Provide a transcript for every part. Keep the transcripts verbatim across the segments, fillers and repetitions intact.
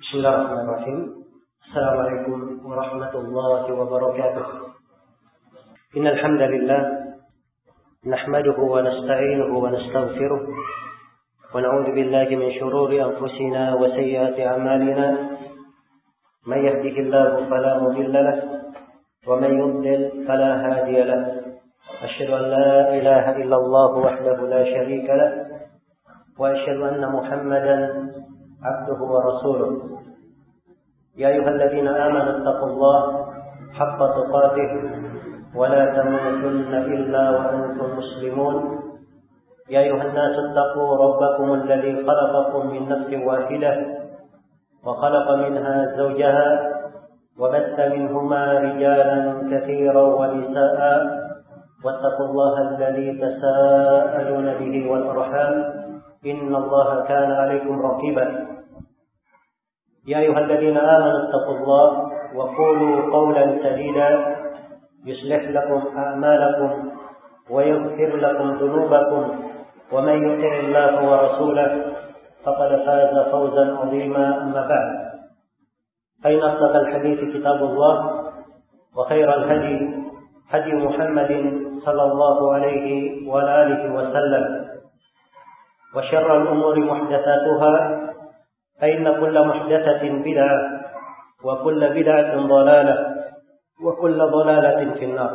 Bismillahirrahmanirrahim. Assalamualaikum warahmatullahi wabarakatuh. Innal hamdalillah nahmaduhu wa nasta'inuhu wa nastaghfiruh wa na'udzu billahi min shururi anfusina wa sayyiati a'malina. May yahdihillahu fala mudilla lahu wa may yudlil fala hadiya lahu. Asyhadu an la ilaha illallah wahdahu la syarika lahu wa asyhadu anna Muhammadan abduhu wa rasuluh. Ya ayyuhalladzina amanu taqullaha haqqa tuqatih wa la tamutunna illa wa antum muslimun. Ya ayyuhan nasu taqu rabbakumul ladzi khalaqakum min nafsin wahidah wa khalaqa minha zawjaha wa batha minhuma rijalan katsiran wa nisaa'a wattaqullaha alladzi tasaaluna bihi wal arham innallaha kana 'alaykum raqiba. Ya ayyuhalladzina amanu taqullaha wa qulu qawlan sadida yuslih lakum a'malakum wa yaghfir lakum dhunubakum wa may yuti'illaha wa rasulahu faqad faza fawzan 'azima. Amma ba'd, fa inna asdaqal hadithi kitabullah wa khairal hadi hadi Muhammadin sallallahu alaihi wa alihi wa sallam wa syarrul umuri muhdatsatuha فإن كل محدثة بدعة وكل بدعة ضلالة وكل ضلالة في النار.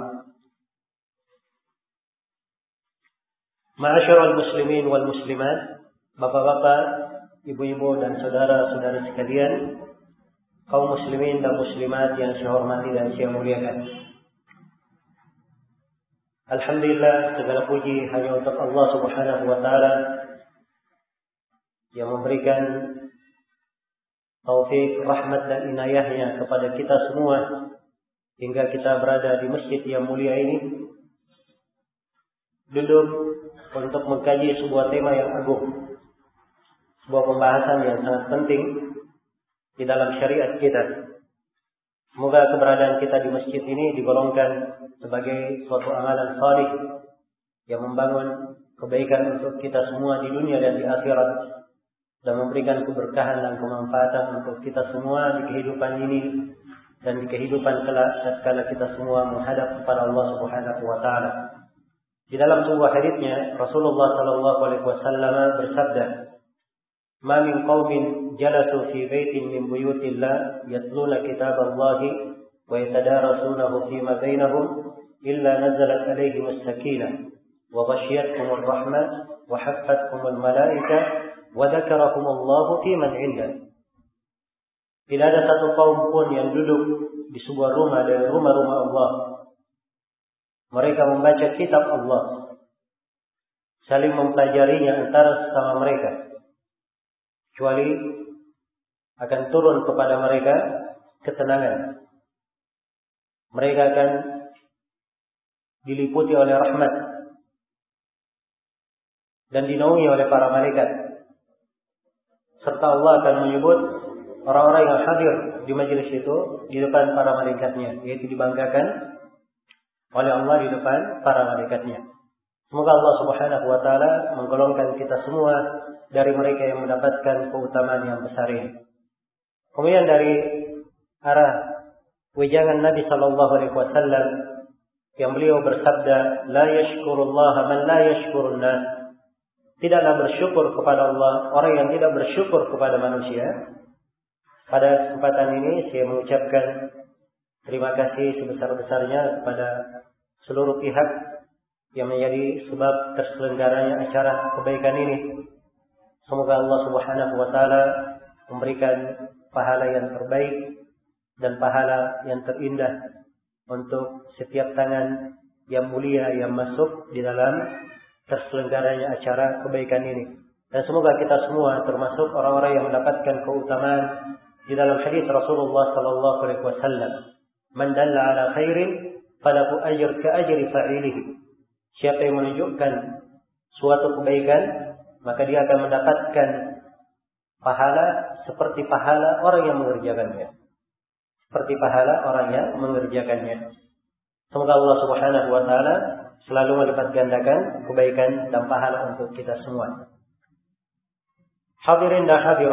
Ma'asyiral muslimin wal muslimat, bapak-bapak, ibu-ibu dan saudara-saudara sekalian, kaum muslimin dan muslimat yang saya hormati dan saya muliakan. Alhamdulillah, segala puji hanya untuk Allah Subhanahu wa taala yang memberikan taufik, rahmat dan inayahnya kepada kita semua hingga kita berada di masjid yang mulia ini, duduk untuk mengkaji sebuah tema yang agung, sebuah pembahasan yang sangat penting di dalam syariat kita. Semoga keberadaan kita di masjid ini digolongkan sebagai suatu amalan salih yang membangun kebaikan untuk kita semua di dunia dan di akhirat, dan memberikan keberkahan dan kemanfaatan untuk kita semua di kehidupan ini dan di kehidupan kelak tatkala kita semua menghadap kepada Allah Subhanahu wa taala. Di dalam sebuah hadisnya Rasulullah sallallahu alaihi wasallam bersabda, "Ma min qaumin jalasu fi baitin min buyutillah yatluna kitaballahi wa yatadarasunahu fima bainahum illa nazalat alaihim as-sakinah wa ghashiyatuhum ar-rahmah wa haffathum al-malaikah wa dzakarahumullahu fi man 'indah." Tidak ada satu kaum pun yang duduk di sebuah rumah dari rumah-rumah Allah, mereka membaca kitab Allah, saling mempelajarinya antara sesama mereka, kecuali akan turun kepada mereka ketenangan. Mereka akan diliputi oleh rahmat dan dinaungi oleh para malaikat. Serta Allah akan menyebut orang-orang yang hadir di majelis itu di depan para malaikatnya, yaitu dibanggakan oleh Allah di depan para malaikatnya. Semoga Allah Subhanahu wa taala menggolongkan kita semua dari mereka yang mendapatkan keutamaan yang besar ini. Kemudian dari arah wejangan Nabi sallallahu alaihi wasallam yang beliau bersabda, "La yashkurullaha man la yashkurun nas." Tidaklah bersyukur kepada Allah orang yang tidak bersyukur kepada manusia. Pada kesempatan ini saya mengucapkan terima kasih sebesar-besarnya kepada seluruh pihak yang menjadi sebab terselenggaranya acara kebaikan ini. Semoga Allah Subhanahu wa taala memberikan pahala yang terbaik dan pahala yang terindah untuk setiap tangan yang mulia yang masuk di dalam terselenggaranya acara kebaikan ini. Dan semoga kita semua termasuk orang-orang yang mendapatkan keutamaan di dalam hadis Rasulullah sallallahu alaihi wasallam, "Man dalla ala khairin falahu ajr ka ajri fa'ilihi." Siapa yang menunjukkan suatu kebaikan, maka dia akan mendapatkan pahala seperti pahala orang yang mengerjakannya. Seperti pahala orang yang mengerjakannya. Semoga Allah Subhanahu wa taala selalu melipat gandakan kebaikan dan pahala untuk kita semua. Hadirin dan hadirat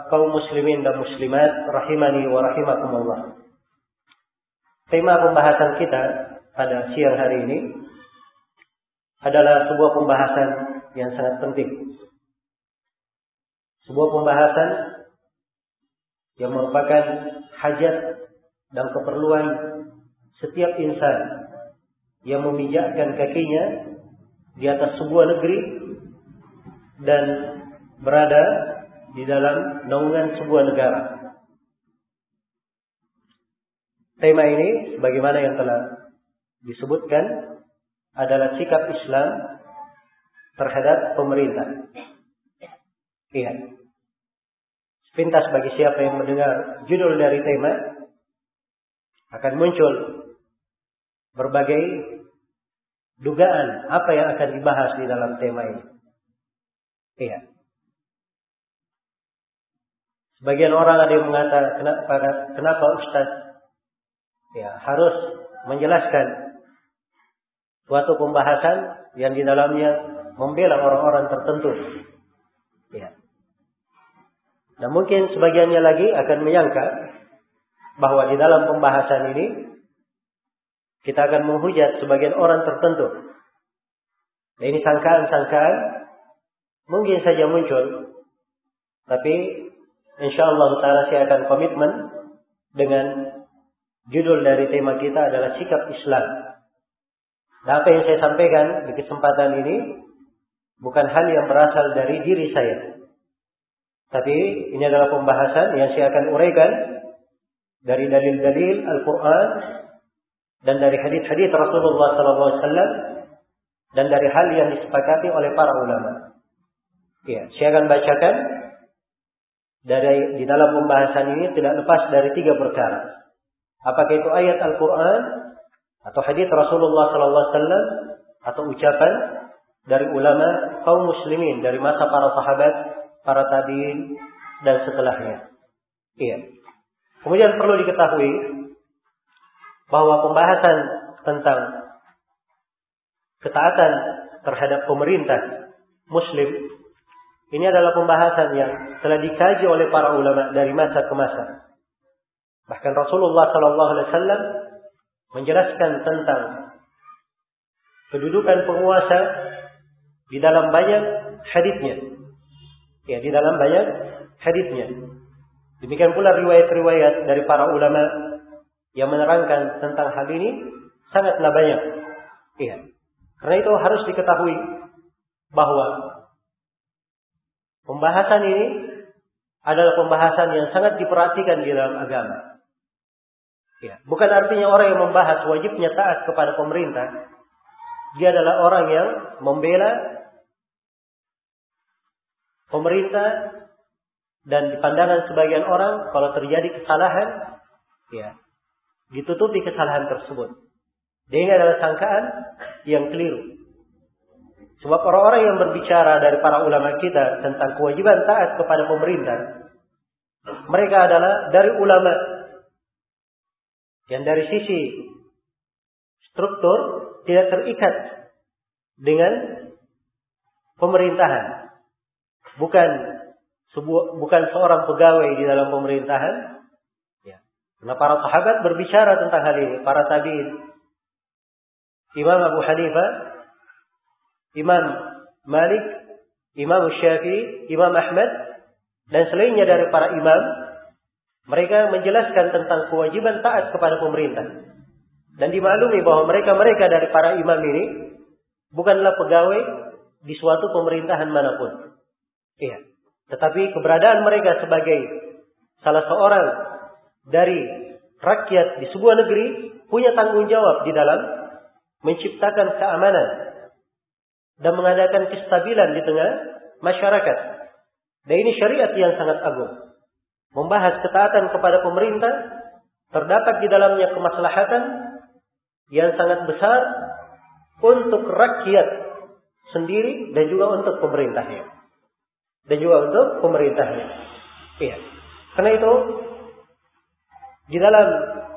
kaum muslimin dan muslimat rahimani wa rahimakumullah. Tema pembahasan kita pada siang hari ini adalah sebuah pembahasan yang sangat penting. Sebuah pembahasan yang merupakan hajat dan keperluan setiap insan yang memijakkan kakinya di atas sebuah negeri dan berada di dalam naungan sebuah negara. Tema ini sebagaimana yang telah disebutkan adalah sikap Islam terhadap pemerintah. Iya. Sepintas bagi siapa yang mendengar judul dari tema akan muncul berbagai dugaan apa yang akan dibahas di dalam tema ini. Iya. Sebagian orang ada yang mengatakan, kenapa, kenapa Ustaz ya, harus menjelaskan suatu pembahasan yang di dalamnya membela orang-orang tertentu. Ya. Nah mungkin sebagiannya lagi akan menyangka bahwa di dalam pembahasan ini kita akan menghujat sebagian orang tertentu. Nah, ini sangkaan-sangkaan mungkin saja muncul, tapi insyaallah ta'ala saya akan komitmen dengan judul dari tema kita adalah sikap Islam. Dan apa yang saya sampaikan di kesempatan ini bukan hal yang berasal dari diri saya. Tapi ini adalah pembahasan yang saya akan uraikan dari dalil-dalil Al-Quran dan dari hadis-hadis Rasulullah sallallahu alaihi wasallam dan dari hal yang disepakati oleh para ulama. Ya, saya akan bacakan dari di dalam pembahasan ini tidak lepas dari tiga perkara. Apakah itu ayat Al-Quran atau hadis Rasulullah sallallahu alaihi wasallam atau ucapan dari ulama kaum muslimin dari masa para sahabat, para tabi'in dan setelahnya. Iya. Kemudian perlu diketahui bahwa pembahasan tentang ketaatan terhadap pemerintah muslim ini adalah pembahasan yang telah dikaji oleh para ulama dari masa ke masa. Bahkan Rasulullah sallallahu alaihi wasallam menjelaskan tentang kedudukan penguasa di dalam banyak hadisnya. Ya, di dalam banyak hadisnya. Demikian pula riwayat-riwayat dari para ulama yang menerangkan tentang hal ini sangatlah banyak. Iya. Karena itu harus diketahui bahwa pembahasan ini adalah pembahasan yang sangat diperhatikan di dalam agama. Ya, bukan artinya orang yang membahas wajibnya taat kepada pemerintah, dia adalah orang yang membela pemerintah dan di pandangan sebagian orang kalau terjadi kesalahan, ya, ditutupi kesalahan tersebut. Dan ini adalah sangkaan yang keliru. Sebab orang-orang yang berbicara dari para ulama kita tentang kewajiban taat kepada pemerintah, mereka adalah dari ulama yang dari sisi struktur tidak terikat dengan pemerintahan. Bukan sebuah, bukan seorang pegawai di dalam pemerintahan. Ya. Karena para sahabat berbicara tentang hal ini, para tabi'in, Imam Abu Hanifah, Imam Malik, Imam Syafi'i, Imam Ahmad, dan selainnya dari para imam, mereka menjelaskan tentang kewajiban taat kepada pemerintah. Dan dimaklumi bahwa mereka-mereka dari para imam ini bukanlah pegawai di suatu pemerintahan manapun. Iya. Tetapi keberadaan mereka sebagai salah seorang dari rakyat di sebuah negeri punya tanggung jawab di dalam menciptakan keamanan dan mengadakan kestabilan di tengah masyarakat. Dan ini syariat yang sangat agung. Membahas ketaatan kepada pemerintah terdapat di dalamnya kemaslahatan yang sangat besar untuk rakyat sendiri dan juga untuk pemerintahnya. Dan juga untuk pemerintahnya. Iya. Karena itu di dalam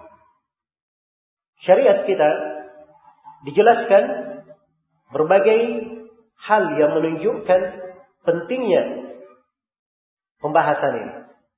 syariat kita dijelaskan berbagai hal yang menunjukkan pentingnya pembahasan ini.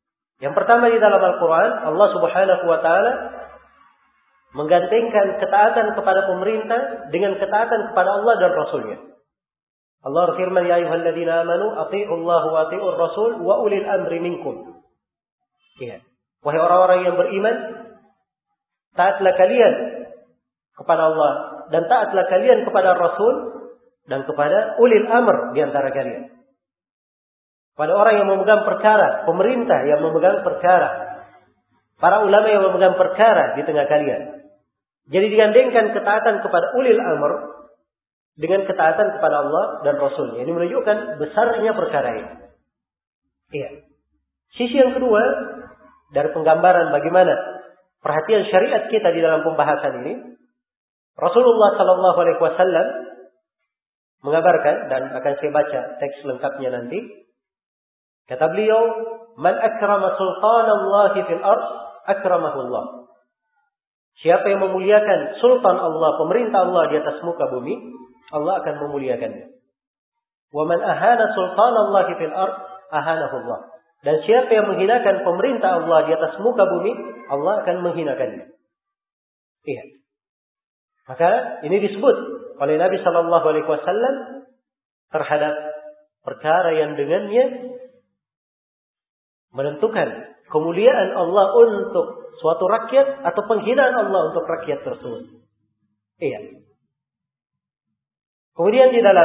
Yang pertama di dalam Al-Quran, Allah Subhanahu wa Ta'ala menggandengkan ketaatan kepada pemerintah dengan ketaatan kepada Allah dan Rasulnya. Allah berfirman, ya ayyuhalladzina amanu atii'u Allah wa atii'ur Rasul wa ulil amri minkum. Ya. Wahai orang-orang yang beriman, taatlah kalian kepada Allah dan taatlah kalian kepada Rasul dan kepada ulil amr di antara kalian. Pada orang yang memegang perkara, pemerintah yang memegang perkara, para ulama yang memegang perkara di tengah kalian. Jadi digandengkan ketaatan kepada ulil amr dengan ketaatan kepada Allah dan Rasulnya. Ini menunjukkan besarnya perkara ini. Iya. Sisi yang kedua dari penggambaran bagaimana perhatian syariat kita di dalam pembahasan ini, Rasulullah Sallallahu Alaihi Wasallam mengabarkan, dan akan saya baca teks lengkapnya nanti. Kata beliau, "Man akrama sultanallahi fil ard, akramahullah." Siapa yang memuliakan sultan Allah, pemerintah Allah di atas muka bumi, Allah akan memuliakannya. "Wa man ahana sultanallahi fil ard, ahanahullah." Dan siapa yang menghinakan pemerintah Allah di atas muka bumi, Allah akan menghinakannya. Iya. Maka ini disebut oleh Nabi Sallallahu Alaihi Wasallam terhadap perkara yang dengannya menentukan kemuliaan Allah untuk suatu rakyat atau penghinaan Allah untuk rakyat tersebut. Iya. Kemudian di dalam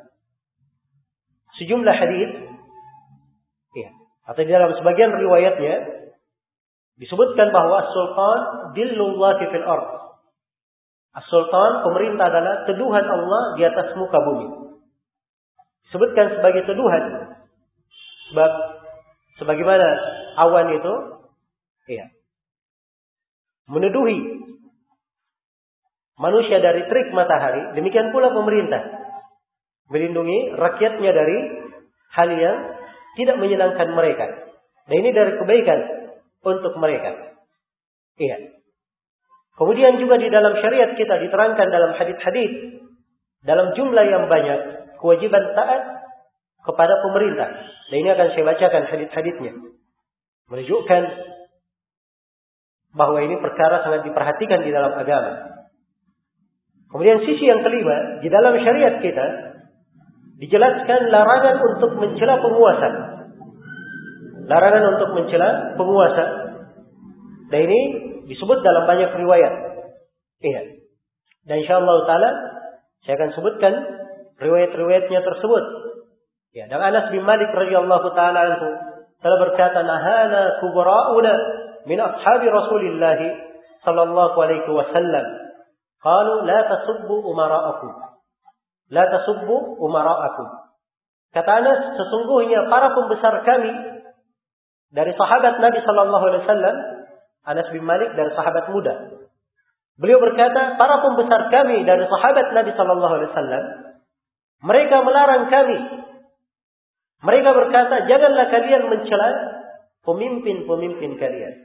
sejumlah hadis, iya, atau di dalam sebagian riwayatnya disebutkan bahwa as-sultan dillullahi fil ard. As-sultan, pemerintah, adalah teduhan Allah di atas muka bumi. Disebutkan sebagai teduhan sebab sebagaimana awan itu, iya, meneduhi manusia dari terik matahari, demikian pula pemerintah melindungi rakyatnya dari hal yang tidak menyenangkan mereka. Dan ini dari kebaikan untuk mereka. Iya. Kemudian juga di dalam syariat kita diterangkan dalam hadis-hadis dalam jumlah yang banyak kewajiban taat kepada pemerintah. Dan ini akan saya bacakan hadis-hadisnya, menunjukkan bahwa ini perkara sangat diperhatikan di dalam agama. Kemudian sisi yang kelima, di dalam syariat kita dijelaskan larangan untuk mencela penguasa. Larangan untuk mencela penguasa. Dan ini disebut dalam banyak riwayat. Iya. Dan insyaallah taala saya akan sebutkan riwayat-riwayatnya tersebut. Ya, dan Anas bin Malik radhiyallahu taala anhu telah berkata, "Nahana kubara'una min ashabi Rasulillah sallallahu alaihi wasallam. Qalu la tasubbu umara'akum. La tasubbu umara'akum." Kata Anas, sesungguhnya para pembesar kami dari sahabat Nabi sallallahu alaihi wasallam, Anas bin Malik dari sahabat muda. Beliau berkata, para pembesar kami dari sahabat Nabi sallallahu alaihi wasallam, mereka melarang kami. Mereka berkata, janganlah kalian mencela pemimpin-pemimpin kalian.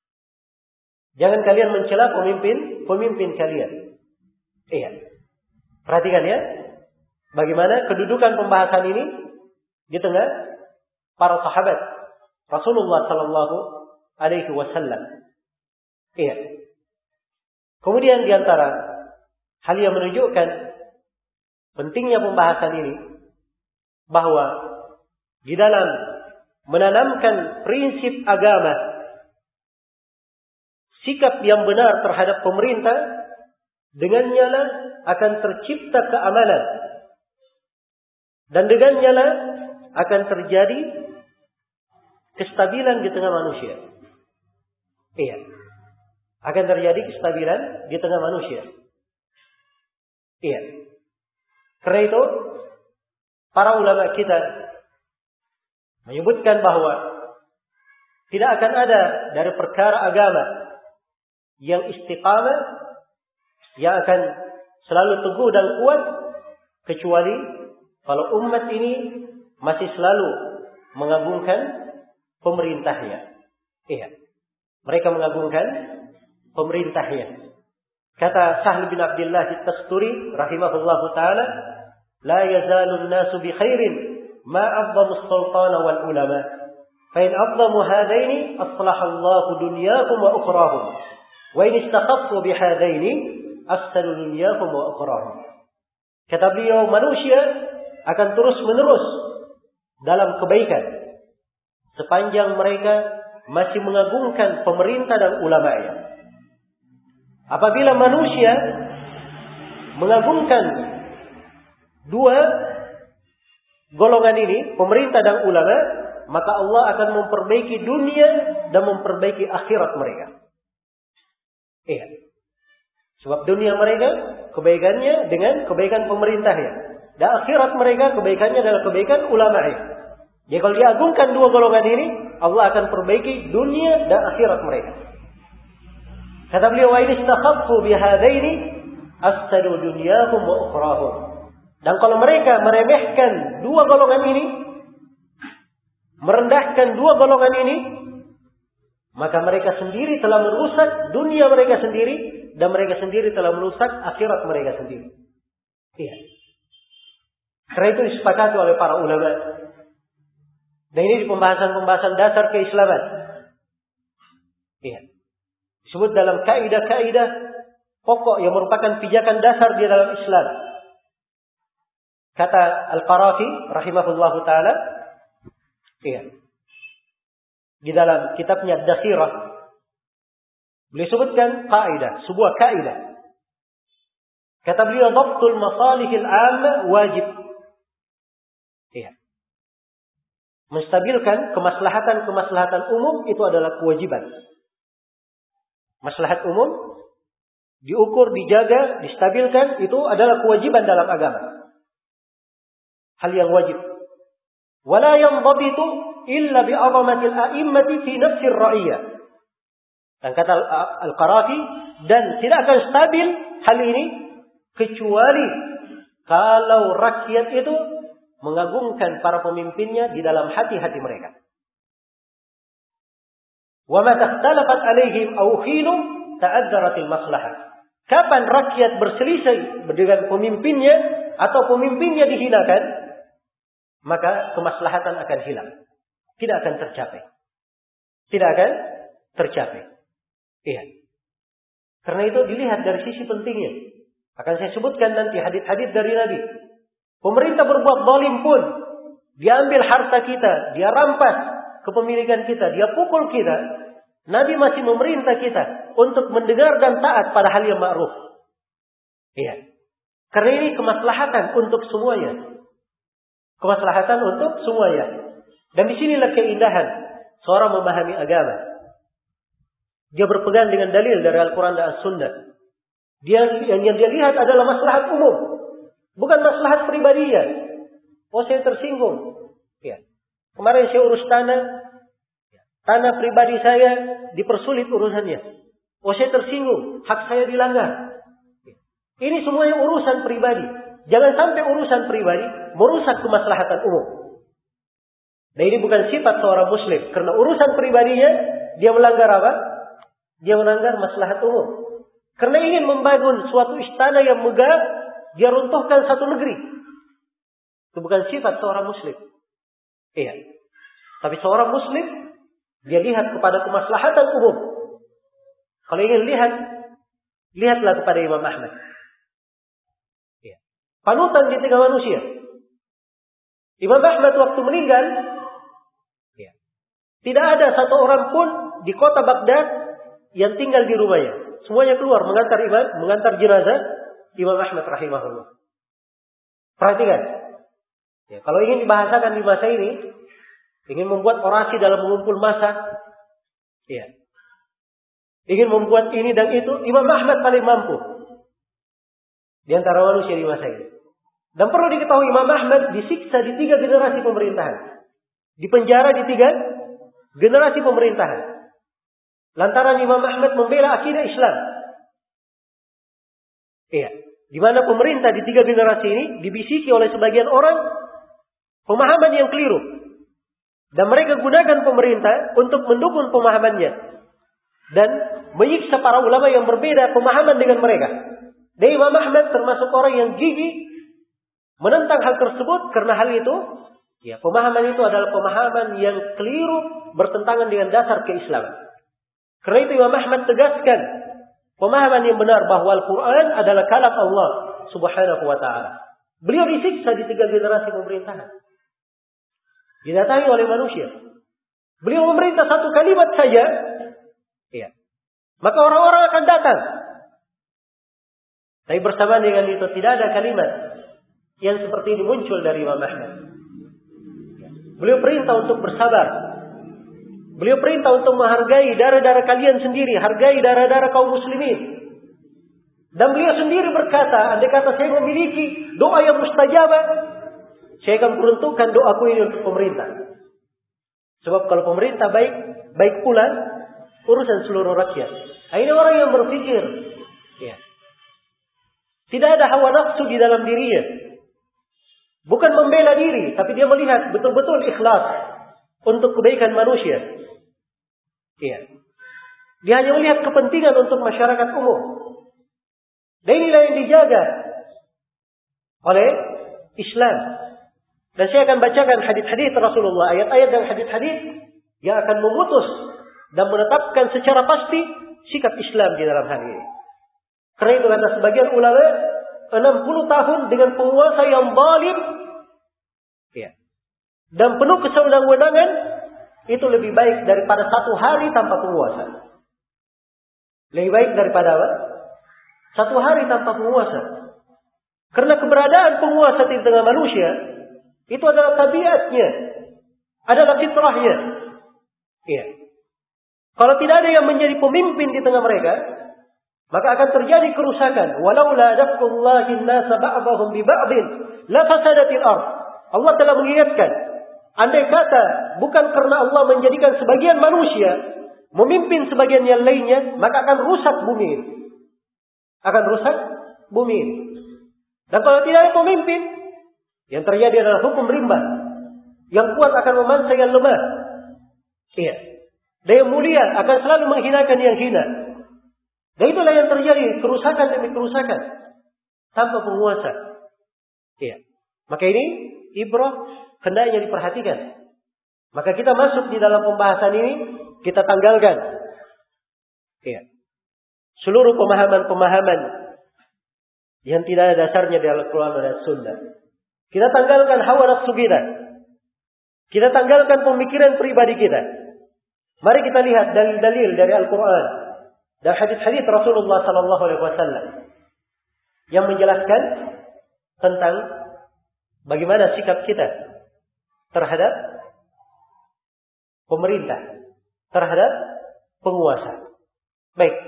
Jangan kalian mencela pemimpin-pemimpin kalian. Iya. Perhatikan ya, bagaimana kedudukan pembahasan ini di tengah para sahabat Rasulullah sallallahu alaihi wasallam. Iya. Kemudian di antara hal yang menunjukkan pentingnya pembahasan ini, bahwa di dalam menanamkan prinsip agama, sikap yang benar terhadap pemerintah, dengannya lah akan tercipta keamanan. Dan dengannya lah akan terjadi kestabilan di tengah manusia. Iya. Akan terjadi kestabilan di tengah manusia. Iya. Karena itu, para ulama kita menyebutkan bahwa tidak akan ada dari perkara agama yang istiqamah, yang akan selalu teguh dan kuat, kecuali kalau umat ini masih selalu mengagungkan pemerintahnya. Iya. Mereka mengagungkan pemerintahnya. Kata Sahl bin Abdullah At-Tasturi rahimahullahu taala, la yazalun nasu bi khairin ma 'azzamu as-sultana wal ulama. Fa in aqdamu hadaini aslahallahu dunyakum wa ukhrahum. Wa in istakhaffu bihadaini afsadu dunyakum wa ukhrahum. Kata beliau, manusia akan terus-menerus dalam kebaikan sepanjang mereka masih mengagungkan pemerintah dan ulama'nya. Apabila manusia mengagungkan dua golongan ini, pemerintah dan ulama, maka Allah akan memperbaiki dunia dan memperbaiki akhirat mereka. Iya. Sebab dunia mereka kebaikannya dengan kebaikan pemerintahnya, dan akhirat mereka kebaikannya adalah kebaikan ulama'nya. Jadi kalau diagungkan dua golongan ini, Allah akan perbaiki dunia dan akhirat mereka. Kata beliau, wa in istakhaffu bihadaini afsadu dunyahum wa ukhrahum. Dan kalau mereka meremehkan dua golongan ini, merendahkan dua golongan ini, maka mereka sendiri telah merusak dunia mereka sendiri, dan mereka sendiri telah merusak akhirat mereka sendiri. Iya. Karena itu disepakati oleh para ulama. Dan ini di pembahasan-pembahasan dasar keislaman. Iya. Disebut dalam kaidah-kaidah pokok yang merupakan pijakan dasar di dalam Islam. Kata Al-Qarafi rahimahullahu taala, iya, di dalam kitabnya Ad-Dakhirah, beliau sebutkan kaidah, sebuah kaidah. Kata beliau, dhabtul masalihil 'amma wajib. Iya. Menstabilkan kemaslahatan-kemaslahatan umum itu adalah kewajiban. Maslahat umum diukur, dijaga, distabilkan, itu adalah kewajiban dalam agama. Hal yang wajib. Wala yanzabitu illa bi'azamatil a'immati fi nafsir ra'iyah. Dan kata Al-Qarafi, dan tidak akan stabil hal ini kecuali kalau rakyat itu mengagungkan para pemimpinnya di dalam hati-hati mereka. Wa ma takhtalafat alaihim aw khilu ta'azzaratil maslahah. Kapan rakyat berselisih dengan pemimpinnya atau pemimpinnya dihinakan, maka kemaslahatan akan hilang. Tidak akan tercapai. Tidak akan tercapai. Iya. Karena itu dilihat dari sisi pentingnya. Akan saya sebutkan nanti hadis-hadis dari Nabi. Pemerintah berbuat zalim pun, dia ambil harta kita, dia rampas kepemilikan kita, dia pukul kita, Nabi masih memerintah kita untuk mendengar dan taat pada hal yang ma'ruf. Iya. Karena ini kemaslahatan untuk semuanya. Kemaslahatan untuk semuanya. Dan disinilah keindahan seorang memahami agama. Dia berpegang dengan dalil dari Al-Quran dan As-Sunnah. Dia, yang, yang dia lihat adalah maslahat umum, bukan maslahat pribadinya. Oh, saya tersinggung. Ya. Kemarin saya urus tanah, tanah pribadi saya dipersulit urusannya. Oh, saya tersinggung, hak saya dilanggar. Ini semuanya urusan pribadi. Jangan sampai urusan pribadi merusak kemaslahatan umum. Nah, ini bukan sifat seorang muslim. Karena urusan pribadinya, dia melanggar apa? Dia melanggar maslahat umum. Karena ingin membangun suatu istana yang megah, dia runtuhkan satu negeri. Itu bukan sifat seorang muslim. Iya. Tapi seorang muslim, dia lihat kepada kemaslahatan umum. Kalau ingin lihat, lihatlah kepada Imam Ahmad. Iya. Panutan di tengah manusia. Imam Ahmad waktu meninggal, iya, tidak ada satu orang pun di kota Baghdad yang tinggal di rumahnya. Semuanya keluar mengantar imam, mengantar jenazah Imam Ahmad rahimahullah. Perhatikan. Ya, kalau ingin dibahasakan di masa ini, ingin membuat orasi dalam mengumpul massa, ya, ingin membuat ini dan itu, Imam Ahmad paling mampu di antara manusia di masa ini. Dan perlu diketahui, Imam Ahmad disiksa di tiga generasi pemerintahan, dipenjara di tiga generasi pemerintahan. Lantaran Imam Ahmad membela akidah Islam. Iya. Di mana pemerintah di tiga generasi ini dibisiki oleh sebagian orang pemahaman yang keliru. Dan mereka gunakan pemerintah untuk mendukung pemahamannya. Dan menyiksa para ulama yang berbeda pemahaman dengan mereka. Dan Imam Ahmad termasuk orang yang gigih menentang hal tersebut. Karena hal itu, Ya, pemahaman itu adalah pemahaman yang keliru, bertentangan dengan dasar keislaman. Karena itu Imam Ahmad tegaskan pemahaman yang benar bahwa Al-Quran adalah kalam Allah Subhanahu wa ta'ala. Beliau disiksa di tiga generasi pemerintahan. Didatangi oleh manusia. Beliau memerintah satu kalimat saja. Ya. Maka orang-orang akan datang. Tapi bersamaan dengan itu tidak ada kalimat yang seperti ini muncul dari Imam Ahmad. Beliau perintah untuk bersabar. Beliau perintah untuk menghargai darah-darah kalian sendiri. Hargai darah-darah kaum muslimin. Dan beliau sendiri berkata, andai kata saya memiliki doa yang mustajabah, saya akan peruntukkan doaku ini untuk pemerintah. Sebab kalau pemerintah baik, baik pula urusan seluruh rakyat. Ini orang yang berpikir. Ya. Tidak ada hawa nafsu di dalam dirinya. Bukan membela diri, tapi dia melihat betul-betul ikhlas untuk kebaikan manusia. Iya. Dia hanya melihat kepentingan untuk masyarakat umum. Dan inilah yang dijaga oleh Islam. Dan saya akan bacakan hadis-hadis Rasulullah, ayat-ayat dan hadis-hadis yang akan memutus dan menetapkan secara pasti sikap Islam di dalam hal ini. Karena itu kata sebagian ulama, enam puluh tahun dengan penguasa yang zalim, ya, dan penuh kesewenang-wenangan, itu lebih baik daripada satu hari tanpa penguasa. Lebih baik daripada apa? Satu hari tanpa penguasa. Karena keberadaan penguasa di tengah manusia itu adalah tabiatnya, adalah fitrahnya. Ya. Kalau tidak ada yang menjadi pemimpin di tengah mereka, maka akan terjadi kerusakan. Walaula dafqullahi an-nasa ba'dahum bi ba'din la fasadatil ardh. Allah telah mengingatkan, andai kata bukan karena Allah menjadikan sebagian manusia memimpin sebagian yang lainnya, maka akan rusak bumi. Akan rusak bumi. Dan kalau tidak ada pemimpin, yang terjadi adalah hukum rimba. Yang kuat akan memansa yang lemah. Iya. Dan yang mulia akan selalu menghinakan yang hina. Dan itulah yang terjadi, kerusakan demi kerusakan tanpa penguasa. Iya. Maka ini ibrah hendaknya diperhatikan. Maka kita masuk di dalam pembahasan ini, kita tanggalkan. Iya. Seluruh pemahaman-pemahaman yang tidak ada dasarnya di Al-Quran dan Sunnah. Kita tanggalkan hawa nafsu kita. Kita tanggalkan pemikiran pribadi kita. Mari kita lihat dalil-dalil dari Al-Quran dan hadis-hadis Rasulullah Sallallahu Alaihi Wasallam yang menjelaskan tentang bagaimana sikap kita terhadap pemerintah, terhadap penguasa. Baik.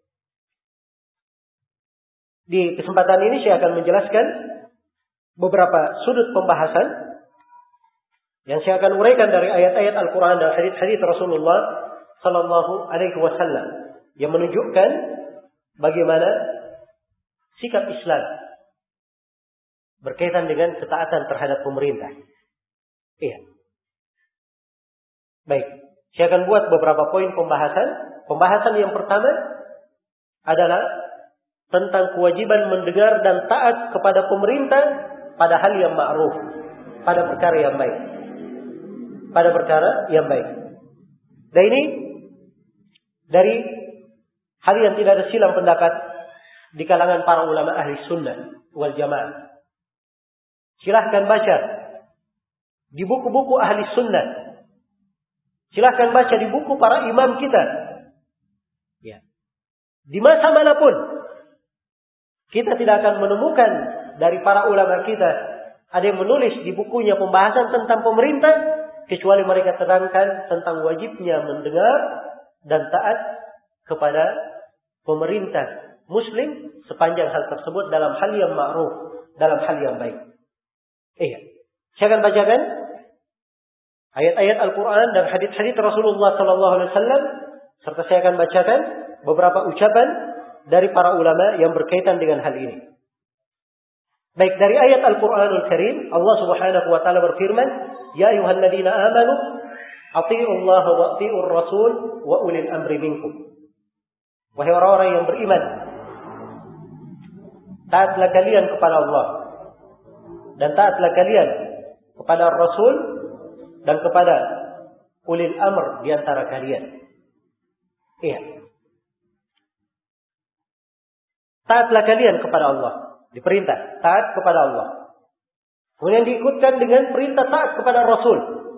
Di kesempatan ini saya akan menjelaskan beberapa sudut pembahasan yang saya akan uraikan dari ayat-ayat Al-Quran dan hadis-hadis Rasulullah Sallallahu Alaihi Wasallam yang menunjukkan bagaimana sikap Islam berkaitan dengan ketaatan terhadap pemerintah. Iya. Baik, saya akan buat beberapa poin pembahasan. Pembahasan yang pertama adalah tentang kewajiban mendengar dan taat kepada pemerintah pada hal yang ma'ruf, pada perkara yang baik. Pada perkara yang baik. Dan ini dari hal yang tidak ada silang pendapat di kalangan para ulama ahli sunnah wal jamaah. Silahkan baca di buku-buku ahli sunnah. Silahkan baca di buku para imam kita. Ya. Di masa manapun kita tidak akan menemukan dari para ulama kita ada yang menulis di bukunya pembahasan tentang pemerintah, kecuali mereka terangkan tentang wajibnya mendengar dan taat kepada pemerintah muslim sepanjang hal tersebut dalam hal yang ma'ruf, dalam hal yang baik. Iya. Saya akan bacakan ayat-ayat Al-Quran dan hadis-hadis Rasulullah Sallallahu Alaihi Wasallam, serta saya akan bacakan beberapa ucapan dari para ulama yang berkaitan dengan hal ini. Baik, dari ayat Al-Quranul Karim, Allah Subhanahu wa taala berfirman, "Ya ayyuhalladzina amanu, athi'ullaha wa athi'ur rasul wa ulil amri minkum." Wahai orang-orang yang beriman, taatlah kalian kepada Allah dan taatlah kalian kepada Rasul dan kepada ulil amr di antara kalian. Iya. Taatlah kalian kepada Allah. Diperintah taat kepada Allah. Kemudian diikutkan dengan perintah taat kepada Rasul.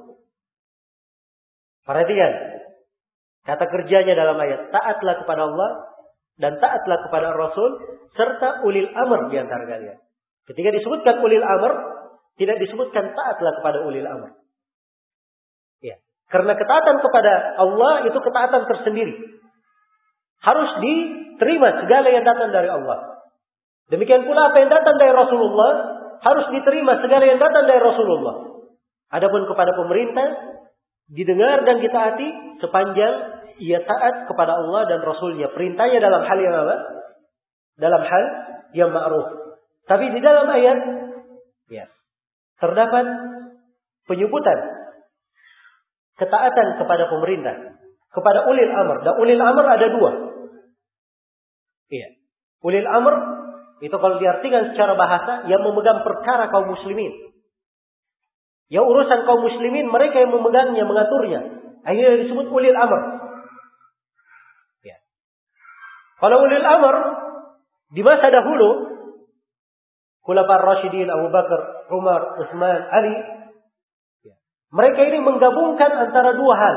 Perhatikan. Kata kerjanya dalam ayat. Taatlah kepada Allah dan taatlah kepada Rasul serta ulil amr di antara kalian. Ketika disebutkan ulil amr, tidak disebutkan taatlah kepada ulil amr. Ya. Karena ketaatan kepada Allah itu ketaatan tersendiri. Harus diterima segala yang datang dari Allah. Demikian pula apa yang datang dari Rasulullah harus diterima segala yang datang dari Rasulullah. Adapun kepada pemerintah didengar dan ditaati sepanjang ia taat kepada Allah dan Rasulnya. Perintahnya dalam hal yang apa? Dalam hal yang ma'ruf. Tapi di dalam ayat ya, terdapat penyebutan ketaatan kepada pemerintah, kepada ulil amr. Dan ulil amr ada dua. Iya. Ulil amr itu kalau diartikan secara bahasa yang memegang perkara kaum muslimin. Yang urusan kaum muslimin mereka yang memegangnya, mengaturnya. Akhirnya disebut ulil amr. Ya. Kalau ulil amr di masa dahulu, Khulafaur Rasyidin, Abu Bakar, Umar, Utsman, Ali, ya, mereka ini menggabungkan antara dua hal.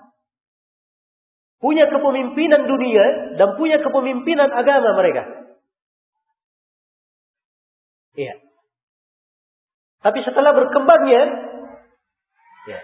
Punya kepemimpinan dunia dan punya kepemimpinan agama mereka. Iya. Tapi setelah berkembangnya ya,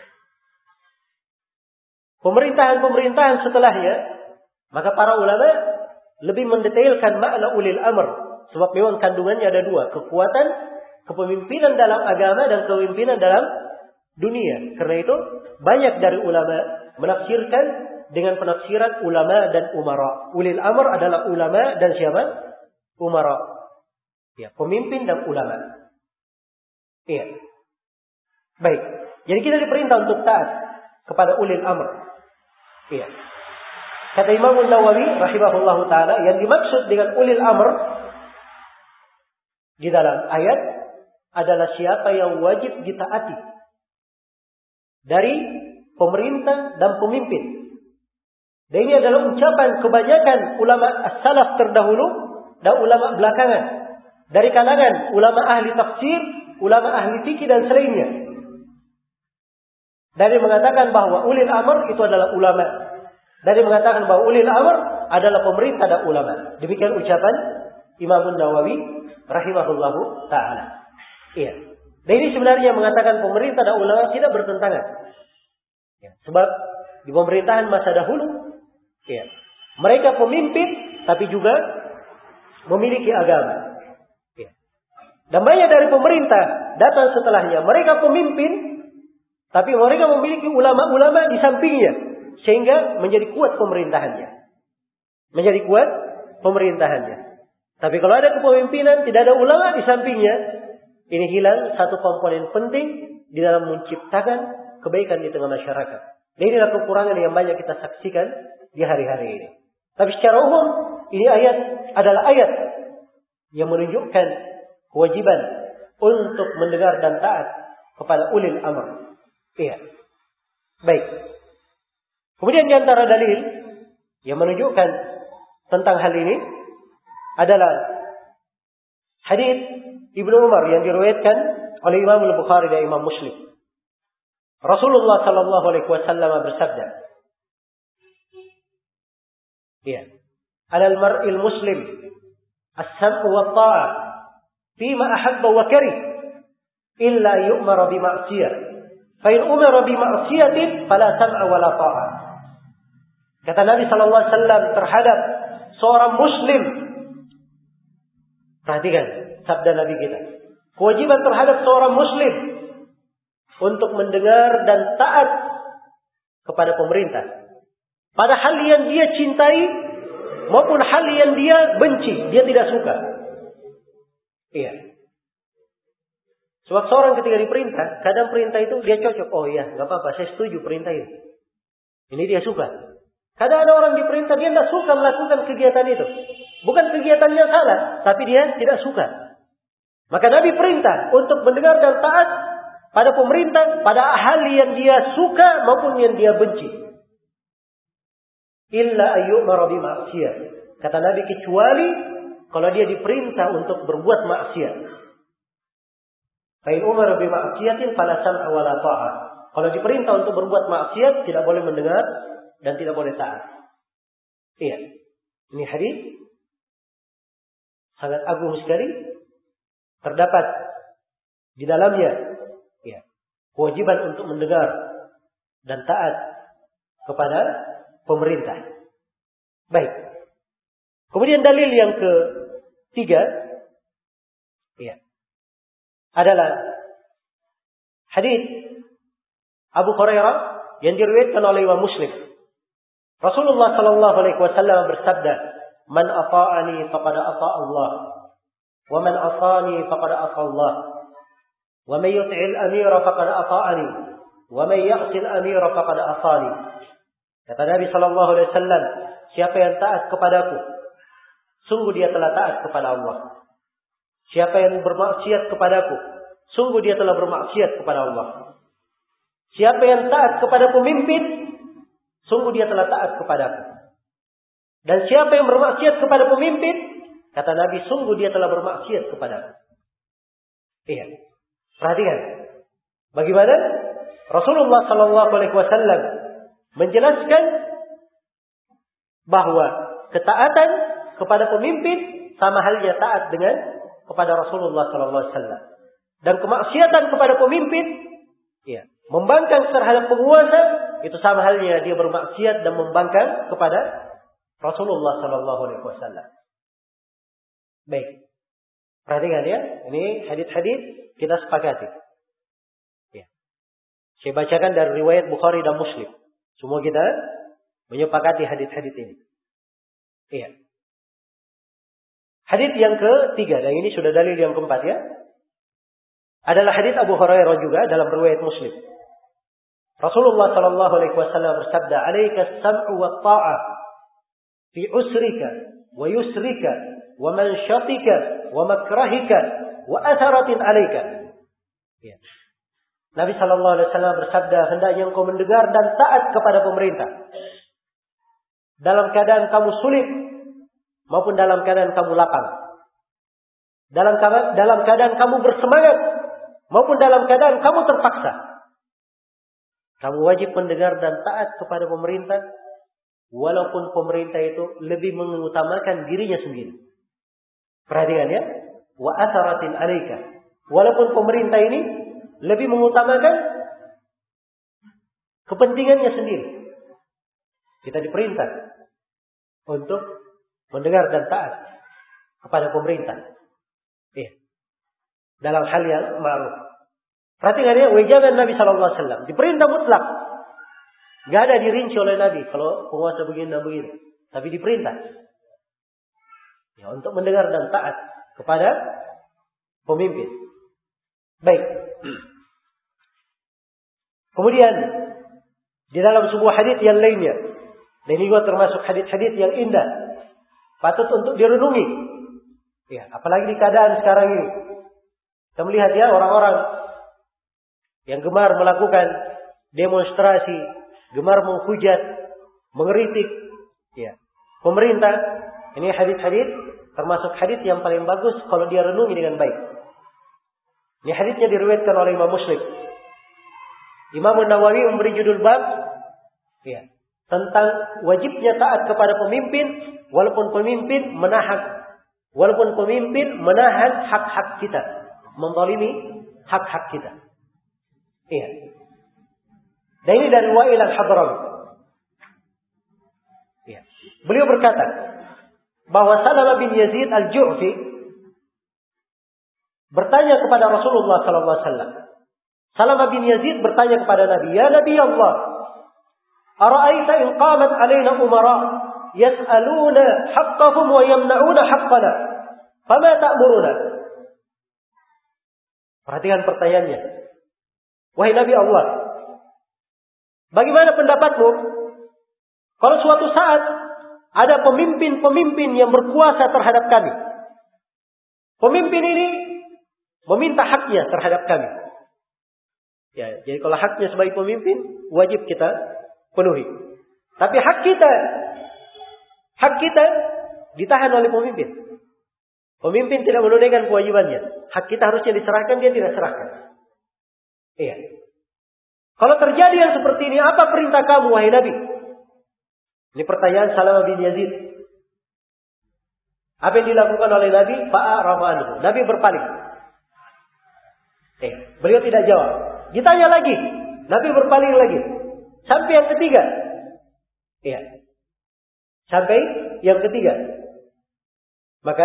pemerintahan-pemerintahan setelahnya, maka para ulama lebih mendetailkan makna ulil amr. Sebab memang kandungannya ada dua. Kekuatan, kepemimpinan dalam agama dan kepemimpinan dalam dunia. Karena itu banyak dari ulama menafsirkan dengan penafsiran ulama dan umara. Ulil amr adalah ulama dan siapa? Umara. Ya, pemimpin dan ulama. Iya. Baik. Jadi kita diperintah untuk taat kepada ulil amr. Iya. Kata Imam Nawawi rahimahullahu taala, yang dimaksud dengan ulil amr di dalam ayat adalah siapa yang wajib ditaati dari pemerintah dan pemimpin. Dan ini adalah ucapan kebanyakan ulama as-salaf terdahulu dan ulama belakangan. Dari kalangan ulama ahli tafsir, ulama ahli fikih dan selainnya. Dari mengatakan bahwa ulil amr itu adalah ulama. Dari mengatakan bahwa ulil amr adalah pemerintah dan ulama. Demikian ucapan Imam Nawawi rahimahullahu ta'ala. Iya. Dan ini sebenarnya mengatakan pemerintah dan ulama tidak bertentangan. Ya, sebab di pemerintahan masa dahulu, ya, mereka pemimpin tapi juga memiliki agama. Ya. Dan banyak dari pemerintah datang setelahnya. Mereka pemimpin tapi mereka memiliki ulama-ulama di sampingnya. Sehingga menjadi kuat pemerintahannya. Menjadi kuat pemerintahannya. Tapi kalau ada kepemimpinan, tidak ada ulama di sampingnya, ini hilang satu komponen penting di dalam menciptakan kebaikan di tengah masyarakat. Dan inilah kekurangan yang banyak kita saksikan di hari-hari ini. Tapi secara umum, ini ayat adalah ayat yang menunjukkan kewajiban untuk mendengar dan taat kepada ulil amr. Iya. Baik. Kemudian di antara dalil yang menunjukkan tentang hal ini adalah hadis Ibnu Umar yang diriwayatkan oleh Imam Al-Bukhari dan Imam Muslim. Rasulullah sallallahu alaihi wasallam bersabda, ya, "Alal mar'il muslim as-sam'u wa ta'ah fima ahabba wa karih illa yu'mara bi ma'siyah. Fa in umira bi ma'siyatin fala sam'a wa la ta'ah." Kata Nabi sallallahu alaihi wasallam terhadap seorang muslim. Perhatikan sabda Nabi kita. Kewajiban terhadap seorang muslim untuk mendengar dan taat kepada pemerintah. Pada hal yang dia cintai maupun hal yang dia benci, dia tidak suka. Iya. Sebab seorang ketika diperintah, kadang perintah itu dia cocok. Oh iya, nggak apa-apa, saya setuju perintah itu. Ini dia suka. Kadang ada orang diperintah, dia tidak suka melakukan kegiatan itu. Bukan kegiatannya salah, tapi dia tidak suka. Maka Nabi perintah untuk mendengar dan taat pada pemerintah, pada hal yang dia suka maupun yang dia benci. Illa ayyumara bi ma'siyah. Kata Nabi, kecuali kalau dia diperintah untuk berbuat maksiat. Fa in umara bi ma'siyatin fala sam'a wala ta'ah. Kalau diperintah untuk berbuat maksiat, tidak boleh mendengar dan tidak boleh taat. Iya. Ini hadis sangat agung sekali. Terdapat di dalamnya ya, kewajiban untuk mendengar dan taat kepada pemerintah. Baik. Kemudian dalil yang ketiga ya, adalah hadis Abu Hurairah yang diriwayatkan oleh Imam Muslim. Rasulullah sallallahu alaihi wasallam bersabda, "Man ata'ani faqad ata'a Allah, wa man 'asani faqad 'asa Allah, wa man yuti'il amira faqad ata'ani, wa man ya'sil amira faqad 'asani." Kata Nabi sallallahu alaihi wasallam, siapa yang taat kepadaku, sungguh dia telah taat kepada Allah. Siapa yang bermaksiat kepadaku, sungguh dia telah bermaksiat kepada Allah. Siapa yang taat kepada pemimpin, sungguh dia telah taat kepadaku. Dan siapa yang bermaksiat kepada pemimpin, kata Nabi, sungguh dia telah bermaksiat kepadaku. Iya. Perhatikan. Bagaimana Rasulullah sallallahu alaihi wasallam menjelaskan bahwa ketaatan kepada pemimpin sama halnya taat dengan kepada Rasulullah sallallahu alaihi wasallam. Dan kemaksiatan kepada pemimpin, ya, membangkang terhadap penguasa, itu sama halnya dia bermaksiat dan membangkang kepada Rasulullah sallallahu alaihi wasallam. Baik. Perhatikan ya, ini hadis-hadis kita sepakati. Ya. Saya bacakan dari riwayat Bukhari dan Muslim. Semua kita menyepakati hadis-hadis ini. Iya. Hadis yang ketiga, dan ini sudah dalil yang keempat ya, adalah hadis Abu Hurairah juga dalam riwayat Muslim. Rasulullah sallallahu alaihi wasallam bersabda, "Alaika as-sam'u wat-ta'ah fi usrika wa yusrika wa manshatika wa makrahika wa atharatin 'alaika." Ya. Nabi sallallahu alaihi wasallam bersabda, hendaknya engkau mendengar dan taat kepada pemerintah. Dalam keadaan kamu sulit maupun dalam keadaan kamu lapang. Dalam dalam keadaan kamu bersemangat maupun dalam keadaan kamu terpaksa. Kamu wajib mendengar dan taat kepada pemerintah, walaupun pemerintah itu lebih mengutamakan dirinya sendiri. Perhatikan ya, wa atharatin 'alaika. Walaupun pemerintah ini lebih mengutamakan kepentingannya sendiri. Kita diperintah untuk mendengar dan taat kepada pemerintah. Ya. Dalam hal yang ma'ruf. Perhatikan ya, wejangan Nabi sallallahu alaihi wasallam diperintah mutlak. Enggak ada dirinci oleh Nabi kalau penguasa begini dan begini, tapi diperintah. Ya, untuk mendengar dan taat kepada pemimpin. Baik. Kemudian di dalam sebuah hadis yang lainnya, dan ini juga termasuk hadis-hadis yang indah, patut untuk direnungi. Ya, apalagi di keadaan sekarang ini. Kita melihat ya orang-orang yang gemar melakukan demonstrasi, gemar menghujat, mengkritik ya, pemerintah. Ini hadis-hadis termasuk hadis yang paling bagus kalau dia renungi dengan baik. Ini hadisnya diriwayatkan oleh Imam Muslim. Imam Nawawi memberi judul bab ya, tentang wajibnya taat kepada pemimpin walaupun pemimpin menahan walaupun pemimpin menahan hak-hak kita, menzalimi hak-hak kita. Iya. Dan ini dari Wa'il al-Hadrami. Iya. Beliau berkata bahwa Salamah bin Yazid al-Ju'fi bertanya kepada Rasulullah sallallahu alaihi wasallam. Salamah bin Yazid bertanya kepada Nabi, "Ya Nabi Allah, ara'aita in qamat alaina umara yas'aluna haqqahum wa yamna'una haqqana, fama ta'muruna?" Perhatikan pertanyaannya. Wahai Nabi Allah, bagaimana pendapatmu kalau suatu saat ada pemimpin-pemimpin yang berkuasa terhadap kami? Pemimpin ini meminta haknya terhadap kami. Ya, jadi kalau haknya sebagai pemimpin wajib kita penuhi. Tapi hak kita, hak kita ditahan oleh pemimpin. Pemimpin tidak menunaikan kewajibannya. Hak kita harusnya diserahkan, dia tidak serahkan. Iya. Kalau terjadi yang seperti ini, apa perintah kamu wahai Nabi? Ini pertanyaan Salamah bin Yazid. Apa yang dilakukan oleh Nabi? Fa'arama anhu. Nabi berpaling. Eh, beliau tidak jawab. Ditanya lagi. Nabi berpaling lagi. Sampai yang ketiga. Iya. Sampai yang ketiga. Maka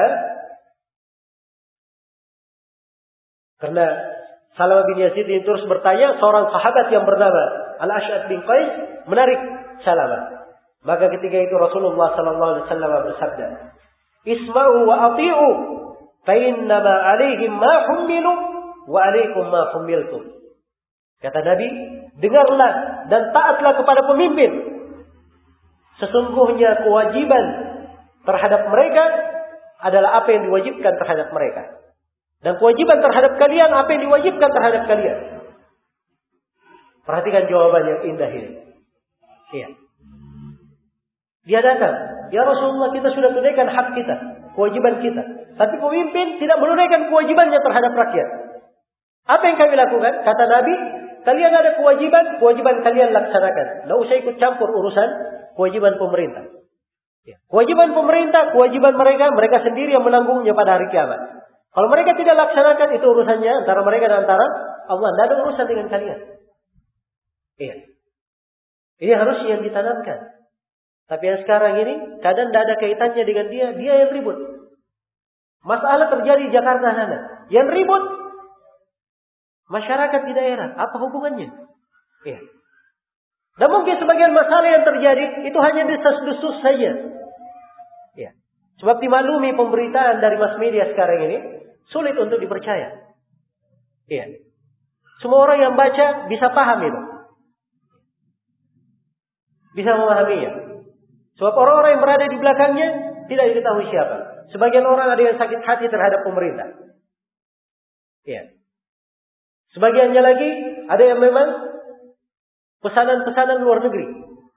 karena Salamah bin Yazid ini terus bertanya, seorang sahabat yang bernama Al-Ash'ad bin Qais menarik Salamah. Maka ketika itu Rasulullah sallallahu alaihi wasallam bersabda, "Isma'u wa ati'u, fa innama 'alaihim ma hummilu wa 'alaikum ma hummiltum." Kata Nabi, dengarlah dan taatlah kepada pemimpin. Sesungguhnya kewajiban terhadap mereka adalah apa yang diwajibkan terhadap mereka. Dan kewajiban terhadap kalian apa yang diwajibkan terhadap kalian. Perhatikan jawaban yang indah ini. Iya. Dia datang, ya Rasulullah, kita sudah tunaikan hak kita, kewajiban kita. Tapi pemimpin tidak menunaikan kewajibannya terhadap rakyat. Apa yang kami lakukan? Kata Nabi, kalian ada kewajiban, kewajiban kalian laksanakan. Tidak usah ikut campur urusan kewajiban pemerintah. Ya. Kewajiban pemerintah, kewajiban mereka, mereka sendiri yang menanggungnya pada hari kiamat. Kalau mereka tidak laksanakan, itu urusannya antara mereka dan antara Allah. Tidak ada urusan dengan kalian. Iya. Ini harus yang ditanamkan. Tapi yang sekarang ini, kadang tidak ada kaitannya dengan dia. Dia yang ribut. Masalah terjadi di Jakarta sana. Yang ribut, masyarakat di daerah. Apa hubungannya? Iya. Dan mungkin sebagian masalah yang terjadi, itu hanya desas-desus saja. Iya. Sebab dimaklumi pemberitaan dari mass media sekarang ini, sulit untuk dipercaya. Iya. Semua orang yang baca bisa paham itu. Bisa memahaminya. Sebab orang-orang yang berada di belakangnya tidak diketahui siapa. Sebagian orang ada yang sakit hati terhadap pemerintah. Iya. Sebagiannya lagi ada yang memang pesanan-pesanan luar negeri.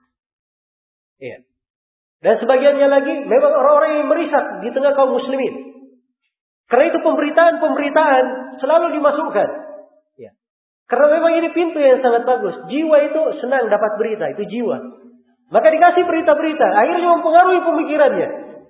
Iya. Dan sebagiannya lagi memang orang-orang yang merisak di tengah kaum muslimin. Karena itu pemberitaan-pemberitaan selalu dimasukkan. Ya. Karena memang ini pintu yang sangat bagus. Jiwa itu senang dapat berita, itu jiwa. Maka dikasih berita-berita, akhirnya mempengaruhi pemikirannya.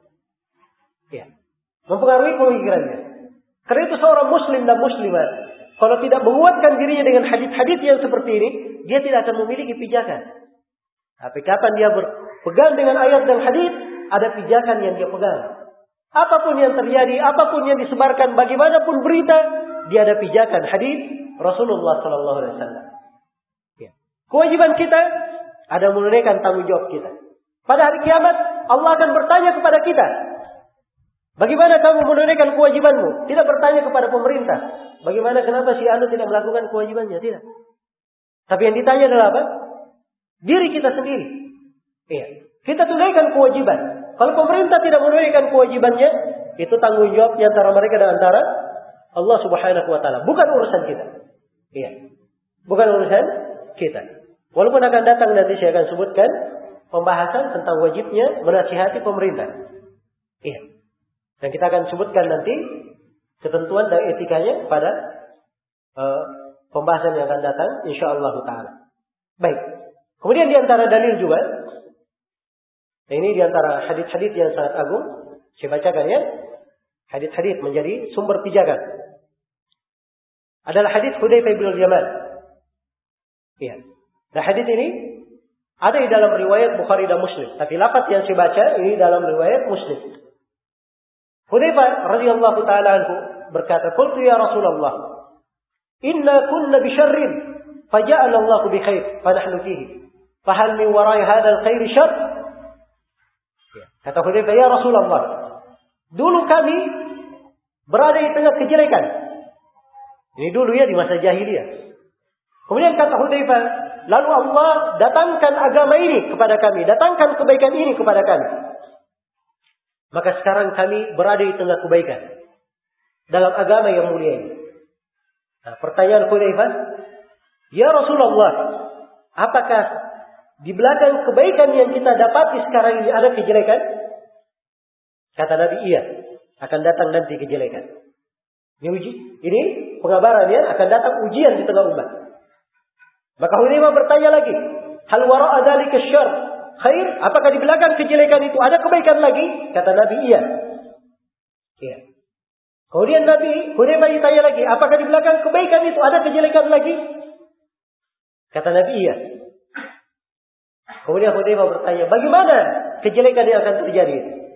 Ya. Mempengaruhi pemikirannya. Karena itu seorang muslim dan muslimah, kalau tidak menguatkan dirinya dengan hadis-hadis yang seperti ini, dia tidak akan memiliki pijakan. Tapi kapan dia berpegang dengan ayat dan hadis, ada pijakan yang dia pegang. Apapun yang terjadi, apapun yang disebarkan, bagaimanapun berita, dia ada pijakan hadis Rasulullah sallallahu alaihi wasallam. Ya. Kewajiban kita ada menunaikan tanggung jawab kita. Pada hari kiamat, Allah akan bertanya kepada kita, bagaimana kamu menunaikan kewajibanmu? Tidak bertanya kepada pemerintah, bagaimana kenapa si anu tidak melakukan kewajibannya? Tidak. Tapi yang ditanya adalah apa? Diri kita sendiri. Iya. Kita tunaikan kewajiban. Kalau pemerintah tidak menunaikan kewajibannya, itu tanggung jawabnya antara mereka dan antara Allah Subhanahu wa taala, bukan urusan kita. Iya. Bukan urusan kita. Walaupun akan datang nanti saya akan sebutkan pembahasan tentang wajibnya menasihati pemerintah. Iya. Dan kita akan sebutkan nanti ketentuan dan etikanya pada uh, pembahasan yang akan datang insyaallah taala. Baik. Kemudian di antara dalil juga, nah ini di antara hadis-hadis yang sangat agung, saya bacakan ya. Hadis-hadis menjadi sumber pijakan. Adalah hadis Hudzaifah bin Yaman. Iya. Nah hadis ini ada di dalam riwayat Bukhari dan Muslim. Tapi lafaz yang saya baca ini dalam riwayat Muslim. Hudzaifah radhiyallahu taala anhu berkata, "Qultu ya Rasulullah, inna kunna bi syarrin, faja'ala Allah bi khair, fa nahnu fihi. Fa hal min wara'i hadzal khair syarr?" Kata Hudzaifah, "Ya Rasulullah, dulu kami berada di tengah kejelekan." Ini dulu ya di masa jahiliyah. Kemudian kata Hudzaifah, lalu Allah datangkan agama ini kepada kami, datangkan kebaikan ini kepada kami. Maka sekarang kami berada di tengah kebaikan dalam agama yang mulia ini. Nah, pertanyaan Hudzaifah, "Ya Rasulullah, apakah di belakang kebaikan yang kita dapati sekarang ini ada kejelekan?" Kata Nabi, "Iya, akan datang nanti kejelekan." Ini uji, ini pengabarannya akan datang ujian di tengah umat. Maka Huzaifah bertanya lagi, "Hal wara'a dzalika syarr khair?" Apakah di belakang kejelekan itu ada kebaikan lagi? Kata Nabi, "Iya." Iya. Kemudian Nabi Huzaifah ditanya lagi, "Apakah di belakang kebaikan itu ada kejelekan lagi?" Kata Nabi, "Iya." Kemudian Huzaifah bertanya, "Bagaimana kejelekan yang akan terjadi?"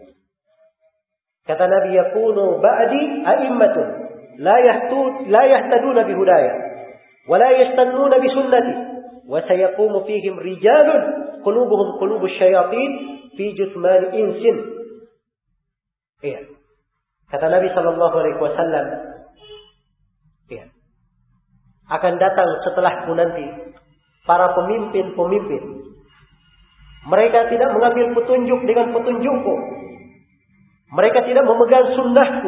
Kata Nabi, "Yakunu ba'di a'immatun la yahtud la yahtaduna bihudaya wa la yastannuna bi sunnati wa sayaqumu fihim rijalun qulubuhum qulubus syayatin fi juthman insin." Iya. Kata Nabi sallallahu alaihi wasallam, iya, akan datang setelahku nanti para pemimpin-pemimpin. Mereka tidak mengambil petunjuk dengan petunjukku. Mereka tidak memegang sunnahku.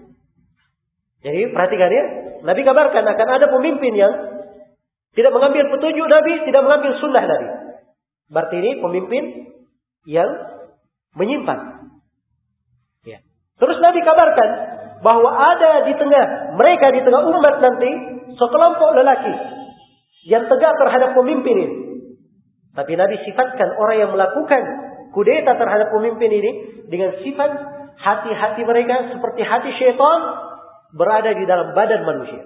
Jadi perhatikan ya, Nabi kabarkan akan ada pemimpin yang tidak mengambil petunjuk Nabi, tidak mengambil sunnah Nabi. Berarti ini pemimpin yang menyimpang. Ya. Terus Nabi kabarkan bahwa ada di tengah mereka, di tengah umat nanti, sekelompok lelaki yang tegak terhadap pemimpin ini. Tapi Nabi sifatkan orang yang melakukan kudeta terhadap pemimpin ini dengan sifat hati-hati mereka seperti hati syaitan berada di dalam badan manusia.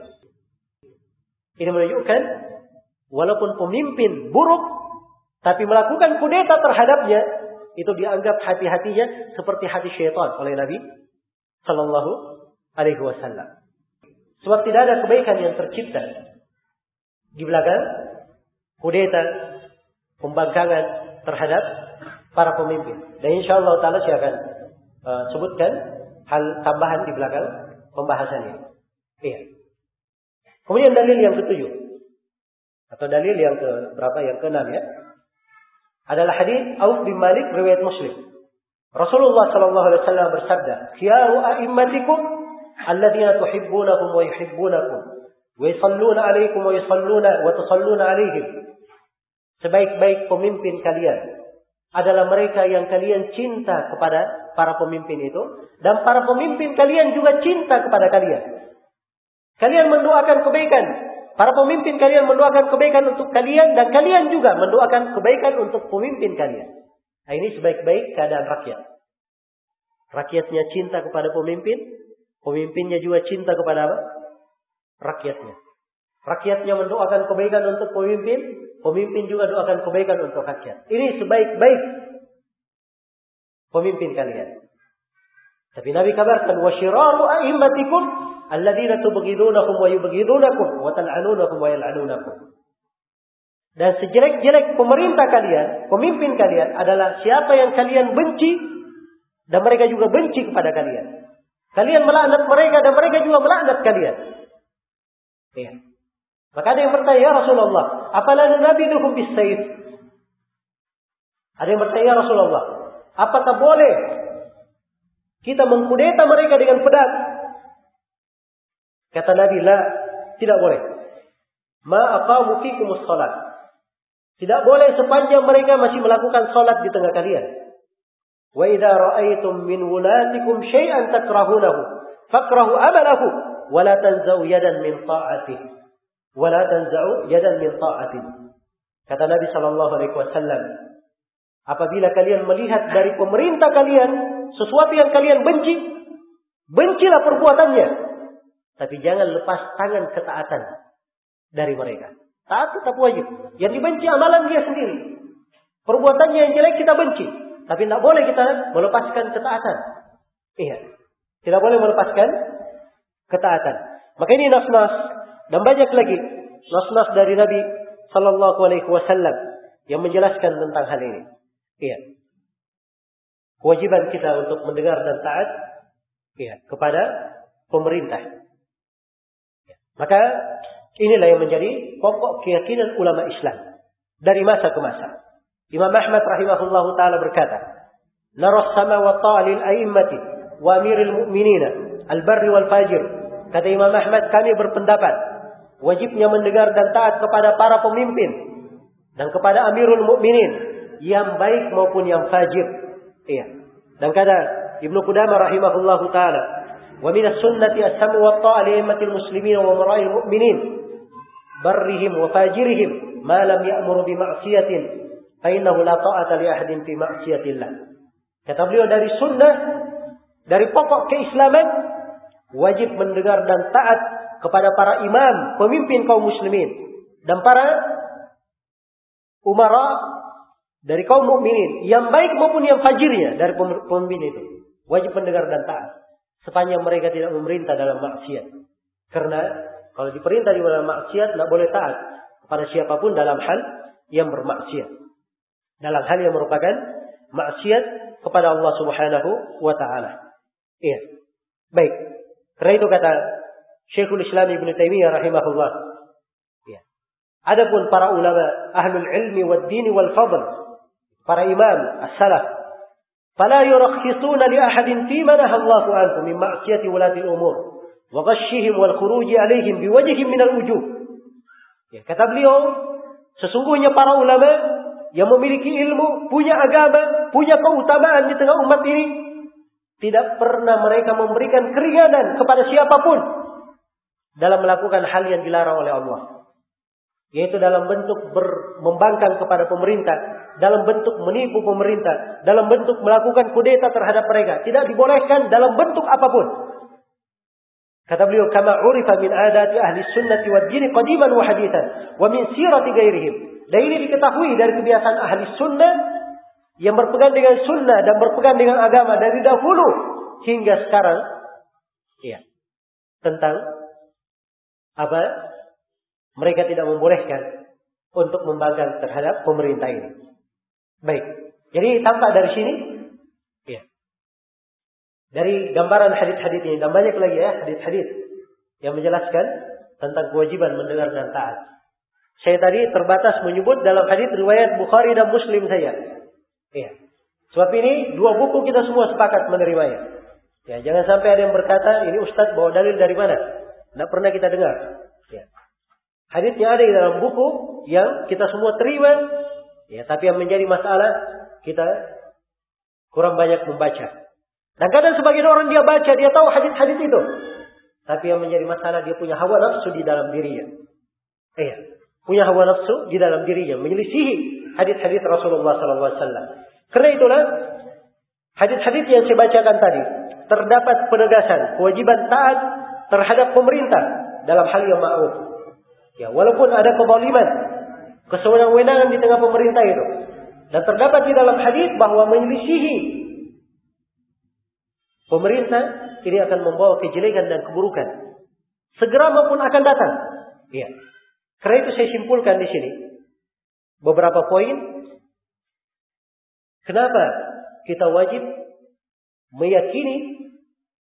Ini menunjukkan walaupun pemimpin buruk, tapi melakukan kudeta terhadapnya, itu dianggap hati-hatinya seperti hati syaitan oleh Nabi Sallallahu Alaihi Wasallam. Sebab tidak ada kebaikan yang tercipta di belakang kudeta, pembangkangan terhadap para pemimpin. Dan insya Allah Taala saya akan uh, sebutkan hal tambahan di belakang pembahasan ini. Iya. Kemudian dalil yang ketujuh atau dalil yang ke berapa yang keenam ya adalah hadis Auf bin Malik riwayat Muslim. Rasulullah sallallahu alaihi wasallam bersabda, "Khiyaru a'immatikum alladziina tuhibbunahum wa yuhibbunakum wa yusalluna 'alaikum wa yusalluna wa tusalluna 'alaihim." Sebaik-baik pemimpin kalian adalah mereka yang kalian cinta kepada para pemimpin itu, dan para pemimpin kalian juga cinta kepada kalian. Kalian mendoakan kebaikan, para pemimpin kalian mendoakan kebaikan untuk kalian, dan kalian juga mendoakan kebaikan untuk pemimpin kalian. Nah, ini sebaik-baik keadaan rakyat. Rakyatnya cinta kepada pemimpin, pemimpinnya juga cinta kepada apa? Rakyatnya. Rakyatnya mendoakan kebaikan untuk pemimpin, pemimpin juga doakan kebaikan untuk rakyat. Ini sebaik-baik pemimpin kalian. Tapi Nabi kabarkan, "Wa syiraru a'immatikum alladziina tubghidunahum wa yubghidunakum wa tal'anunakum wa yal'anunakum." Dan sejelek-jelek pemerintah kalian, pemimpin kalian adalah siapa yang kalian benci dan mereka juga benci kepada kalian. Kalian melaknat mereka dan mereka juga melaknat kalian. Ya. Maka ada yang bertanya, "Ya Rasulullah, apalah nunabiduhum bis-sayf?" Ada yang bertanya, "Ya Rasulullah, apakah boleh kita mengkudeta mereka dengan pedang?" Kata Nabi, "La, tidak boleh. Ma aqamu fikumus shalat." Tidak boleh sepanjang mereka masih melakukan salat di tengah kalian. "Wa idza ra'aytum min wulatikum syai'an takrahunahu fakrahu amalahu wa la tanza'u yadan min ta'atihi wa la tanza'u yadan min ta'atihi." Kata Nabi sallallahu alaihi wasallam, apabila kalian melihat dari pemerintah kalian sesuatu yang kalian benci, bencilah perbuatannya, tapi jangan lepas tangan ketaatan dari mereka. Taat tetap wajib. Yang dibenci amalan dia sendiri. Perbuatannya yang jelek kita benci, tapi tidak boleh kita melepaskan ketaatan. Iya, tidak boleh melepaskan ketaatan. Maka ini nas-nas dan banyak lagi nas-nas dari Nabi Sallallahu Alaihi Wasallam yang menjelaskan tentang hal ini. Iya, kewajiban kita untuk mendengar dan taat, iya, kepada pemerintah. Ya. Maka inilah yang menjadi pokok keyakinan ulama Islam dari masa ke masa. Imam Ahmad rahimahullahu taala berkata, "Naras sama wa ta'lil a'immati wa amiril mu'minina al-barri wal fajir." Kata Imam Ahmad, kami berpendapat wajibnya mendengar dan taat kepada para pemimpin dan kepada Amirul Mukminin, yang baik maupun yang fajir. Iya. Dan kata Ibnu Qudamah rahimahullahu taala, wa min as-sunnati as-sam'u wa at-ta'a li a'immatil muslimin wa mara'il mu'minin barrihim wa fajirihim ma lam ya'muru bi ma'siyatin fa innahu la ta'ata li ahadin fi ma'siyatillah. Kata beliau, dari sunnah, dari pokok keislaman, wajib mendengar dan taat kepada para imam, pemimpin kaum muslimin, dan para umara dari kaum mukminin, yang baik maupun yang fajirnya dari pemimpin itu. Wajib mendengar dan taat sepanjang mereka tidak memerintah dalam maksiat. Karena kalau diperintah di dalam maksiat, tidak boleh taat kepada siapapun dalam hal yang bermaksiat, dalam hal yang merupakan maksiat kepada Allah Subhanahu wa taala. Iya. Baik. Karena itu kata Syekhul Islam Ibnu Taimiyah rahimahullah. Iya. Adapun para ulama ahlul ilmi wad din wal fadl, para imam as-salaf, fala yurakhisuna li ahadin fi ma nahallahu anhu min ma'siyati ulati al-umur wa ghashihim wal khuruj alaihim biwajhin min al-wujuh. Ya, kata beliau, sesungguhnya para ulama yang memiliki ilmu, punya agama, punya keutamaan di tengah umat ini, tidak pernah mereka memberikan keringanan kepada siapapun dalam melakukan hal yang dilarang oleh Allah. Yaitu dalam bentuk ber, membangkang kepada pemerintah, dalam bentuk menipu pemerintah, dalam bentuk melakukan kudeta terhadap mereka. Tidak dibolehkan dalam bentuk apapun. Kata beliau, kama urifa min adati ahli sunnati wad din qadiman wa hadithan wa min sirati ghairihim. Dan ini diketahui dari kebiasaan ahli sunnah yang berpegang dengan sunnah dan berpegang dengan agama dari dahulu hingga sekarang. Iya. Tentang apa? Mereka tidak membolehkan untuk membangkang terhadap pemerintah ini. Baik. Jadi tampak dari sini, ya, dari gambaran hadis-hadis ini, dan banyak lagi ya hadis-hadis yang menjelaskan tentang kewajiban mendengar dan taat. Saya tadi terbatas menyebut dalam hadis riwayat Bukhari dan Muslim saya. Ya. Sebab ini dua buku kita semua sepakat menerimanya. Ya, jangan sampai ada yang berkata ini Ustaz bawa dalil dari mana? Tidak pernah kita dengar. Ya. Hadisnya ada di dalam buku yang kita semua terima, ya, tapi yang menjadi masalah kita kurang banyak membaca. Dan kadang sebagian orang dia baca, dia tahu hadis-hadis itu, tapi yang menjadi masalah dia punya hawa nafsu di dalam dirinya. Iya, punya hawa nafsu di dalam dirinya, menyelisihi hadis-hadis Rasulullah sallallahu alaihi wasallam. Karena itulah hadis-hadis yang saya bacakan tadi terdapat penegasan kewajiban taat terhadap pemerintah dalam hal yang ma'ruf. Ya, walaupun ada kezaliman, kesewenang-wenangan di tengah pemerintah itu. Dan terdapat di dalam hadis bahwa menyelisihi pemerintah ini akan membawa kejelekan dan keburukan. Segera maupun akan datang. Ya. Karena itu saya simpulkan di sini beberapa poin. Kenapa kita wajib meyakini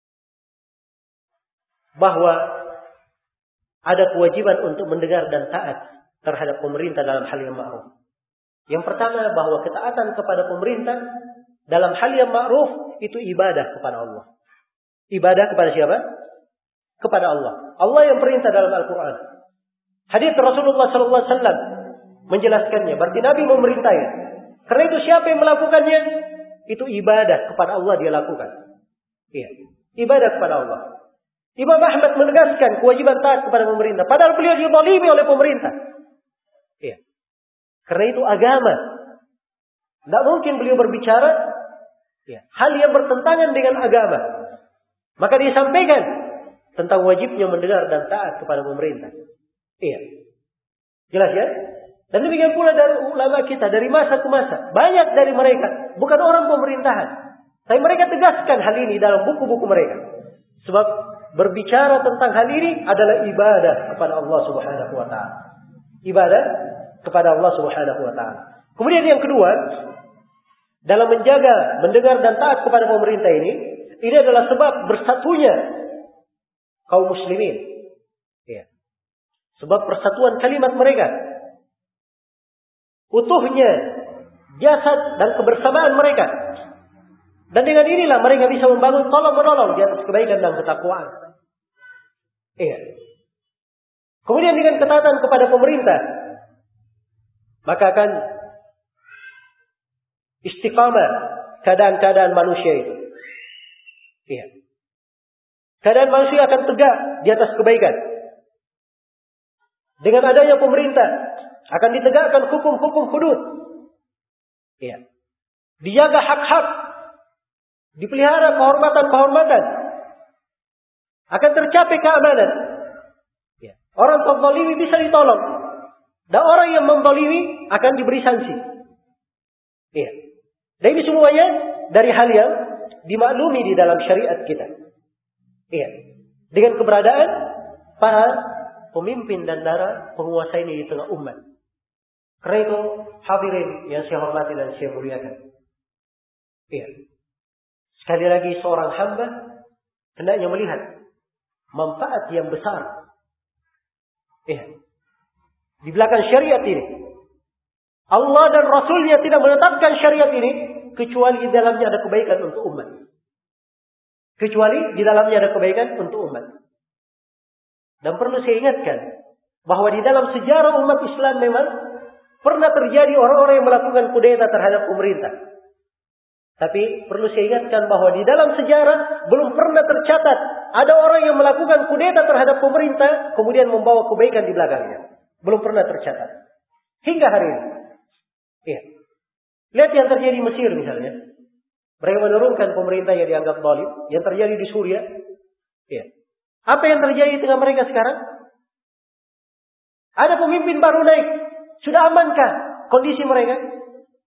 bahwa ada kewajiban untuk mendengar dan taat terhadap pemerintah dalam hal yang ma'ruf. Yang pertama, bahwa ketaatan kepada pemerintah dalam hal yang ma'ruf itu ibadah kepada Allah. Ibadah kepada siapa? Kepada Allah. Allah yang perintah dalam Al-Quran. Hadis Rasulullah sallallahu alaihi wasallam menjelaskannya. Berarti Nabi memerintahnya. Karena itu siapa yang melakukannya? Itu ibadah kepada Allah dia lakukan. Iya. Ibadah kepada Allah. Imam Ahmad menegaskan kewajiban taat kepada pemerintah. Padahal beliau dizalimi oleh pemerintah. Iya. Karena itu agama. Tidak mungkin beliau berbicara ya, hal yang bertentangan dengan agama. Maka dia sampaikan tentang wajibnya mendengar dan taat kepada pemerintah. Iya. Jelas ya? Dan demikian pula dari ulama kita dari masa ke masa. Banyak dari mereka bukan orang pemerintahan. Tapi mereka tegaskan hal ini dalam buku-buku mereka. Sebab berbicara tentang hal ini adalah ibadah kepada Allah Subhanahu wa taala. Ibadah kepada Allah Subhanahu wa taala. Kemudian yang kedua, dalam menjaga, mendengar dan taat kepada pemerintah ini, ini adalah sebab bersatunya kaum muslimin. Ya. Sebab persatuan kalimat mereka. Utuhnya jasad dan kebersamaan mereka. Dan dengan inilah mereka bisa membangun tolong menolong di atas kebaikan dan ketakwaan. Iya. kemudian dengan ketaatan kepada pemerintah, maka akan istiqamah keadaan-keadaan manusia itu. Iya. Keadaan manusia akan tegak di atas kebaikan. Dengan adanya pemerintah akan ditegakkan hukum-hukum hudud. Iya. Dijaga hak-hak, dipelihara kehormatan-kehormatan, akan tercapai keamanan. Ya. Orang terzalimi bisa ditolong, dan orang yang menzalimi akan diberi sanksi. Ya. Dan ini semuanya dari hal yang dimaklumi di dalam syariat kita. Ya. Dengan keberadaan para pemimpin dan para penguasa ini di tengah umat. Karena itu hadirin yang saya hormati dan saya muliakan. Iya. Sekali lagi seorang hamba hendaknya melihat manfaat yang besar. Iya. Di belakang syariat ini. Allah dan Rasulnya tidak menetapkan syariat ini kecuali di dalamnya ada kebaikan untuk umat. Kecuali di dalamnya ada kebaikan untuk umat. Dan perlu saya ingatkan bahwa di dalam sejarah umat Islam memang pernah terjadi orang-orang yang melakukan kudeta terhadap pemerintah. Tapi perlu saya ingatkan bahwa di dalam sejarah belum pernah tercatat ada orang yang melakukan kudeta terhadap pemerintah kemudian membawa kebaikan di belakangnya. Belum pernah tercatat. Hingga hari ini. Iya. Lihat yang terjadi di Mesir misalnya. Mereka menurunkan pemerintah yang dianggap zalim. Yang terjadi di Suriah. Iya. Apa yang terjadi dengan mereka sekarang? Ada pemimpin baru naik. Sudah amankah kondisi mereka?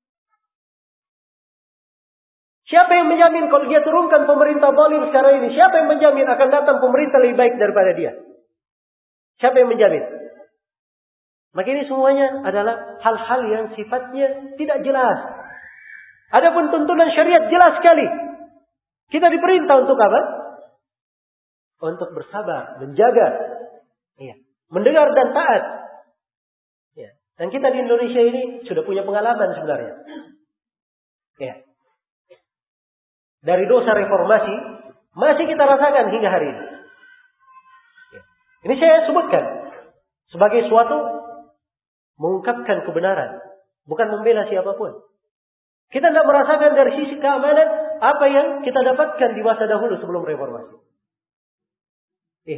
Siapa yang menjamin kalau dia turunkan pemerintah zalim sekarang ini? Siapa yang menjamin akan datang pemerintah lebih baik daripada dia? Siapa yang menjamin? Maka ini semuanya adalah hal-hal yang sifatnya tidak jelas. Adapun tuntunan syariat jelas sekali. Kita diperintah untuk apa? Untuk bersabar, menjaga, ya, mendengar dan taat. Ya. Dan kita di Indonesia ini sudah punya pengalaman sebenarnya. Ya. Dari dosa reformasi masih kita rasakan hingga hari ini. Ya. Ini saya sebutkan sebagai suatu mengungkapkan kebenaran, bukan membela siapapun. Kita tidak merasakan dari sisi keamanan apa yang kita dapatkan di masa dahulu sebelum reformasi. Iya.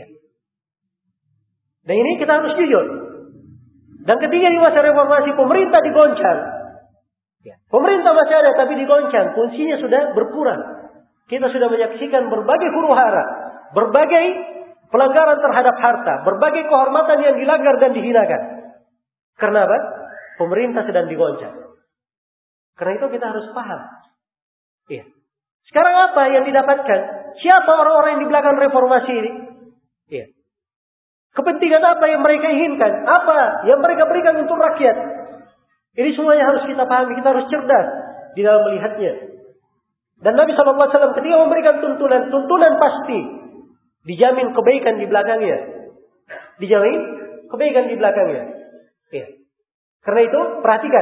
Dan ini kita harus jujur. Dan ketika di masa reformasi pemerintah digoncang. Ya. Pemerintah masih ada tapi digoncang. Fungsinya sudah berkurang. Kita sudah menyaksikan berbagai huru-hara. Berbagai pelanggaran terhadap harta. Berbagai kehormatan yang dilanggar dan dihinakan. Karena apa? Pemerintah sedang digoncang. Karena itu kita harus paham. Iya. Sekarang apa yang didapatkan? Siapa orang-orang yang di belakang reformasi ini? Iya. Kepentingan apa yang mereka inginkan? Apa yang mereka berikan untuk rakyat? Ini semuanya harus kita pahami. Kita harus cerdas di dalam melihatnya. Dan Nabi shallallahu alaihi wasallam ketika memberikan tuntunan, tuntunan pasti dijamin kebaikan di belakangnya. Dijamin kebaikan di belakangnya. Iya. Karena itu perhatikan.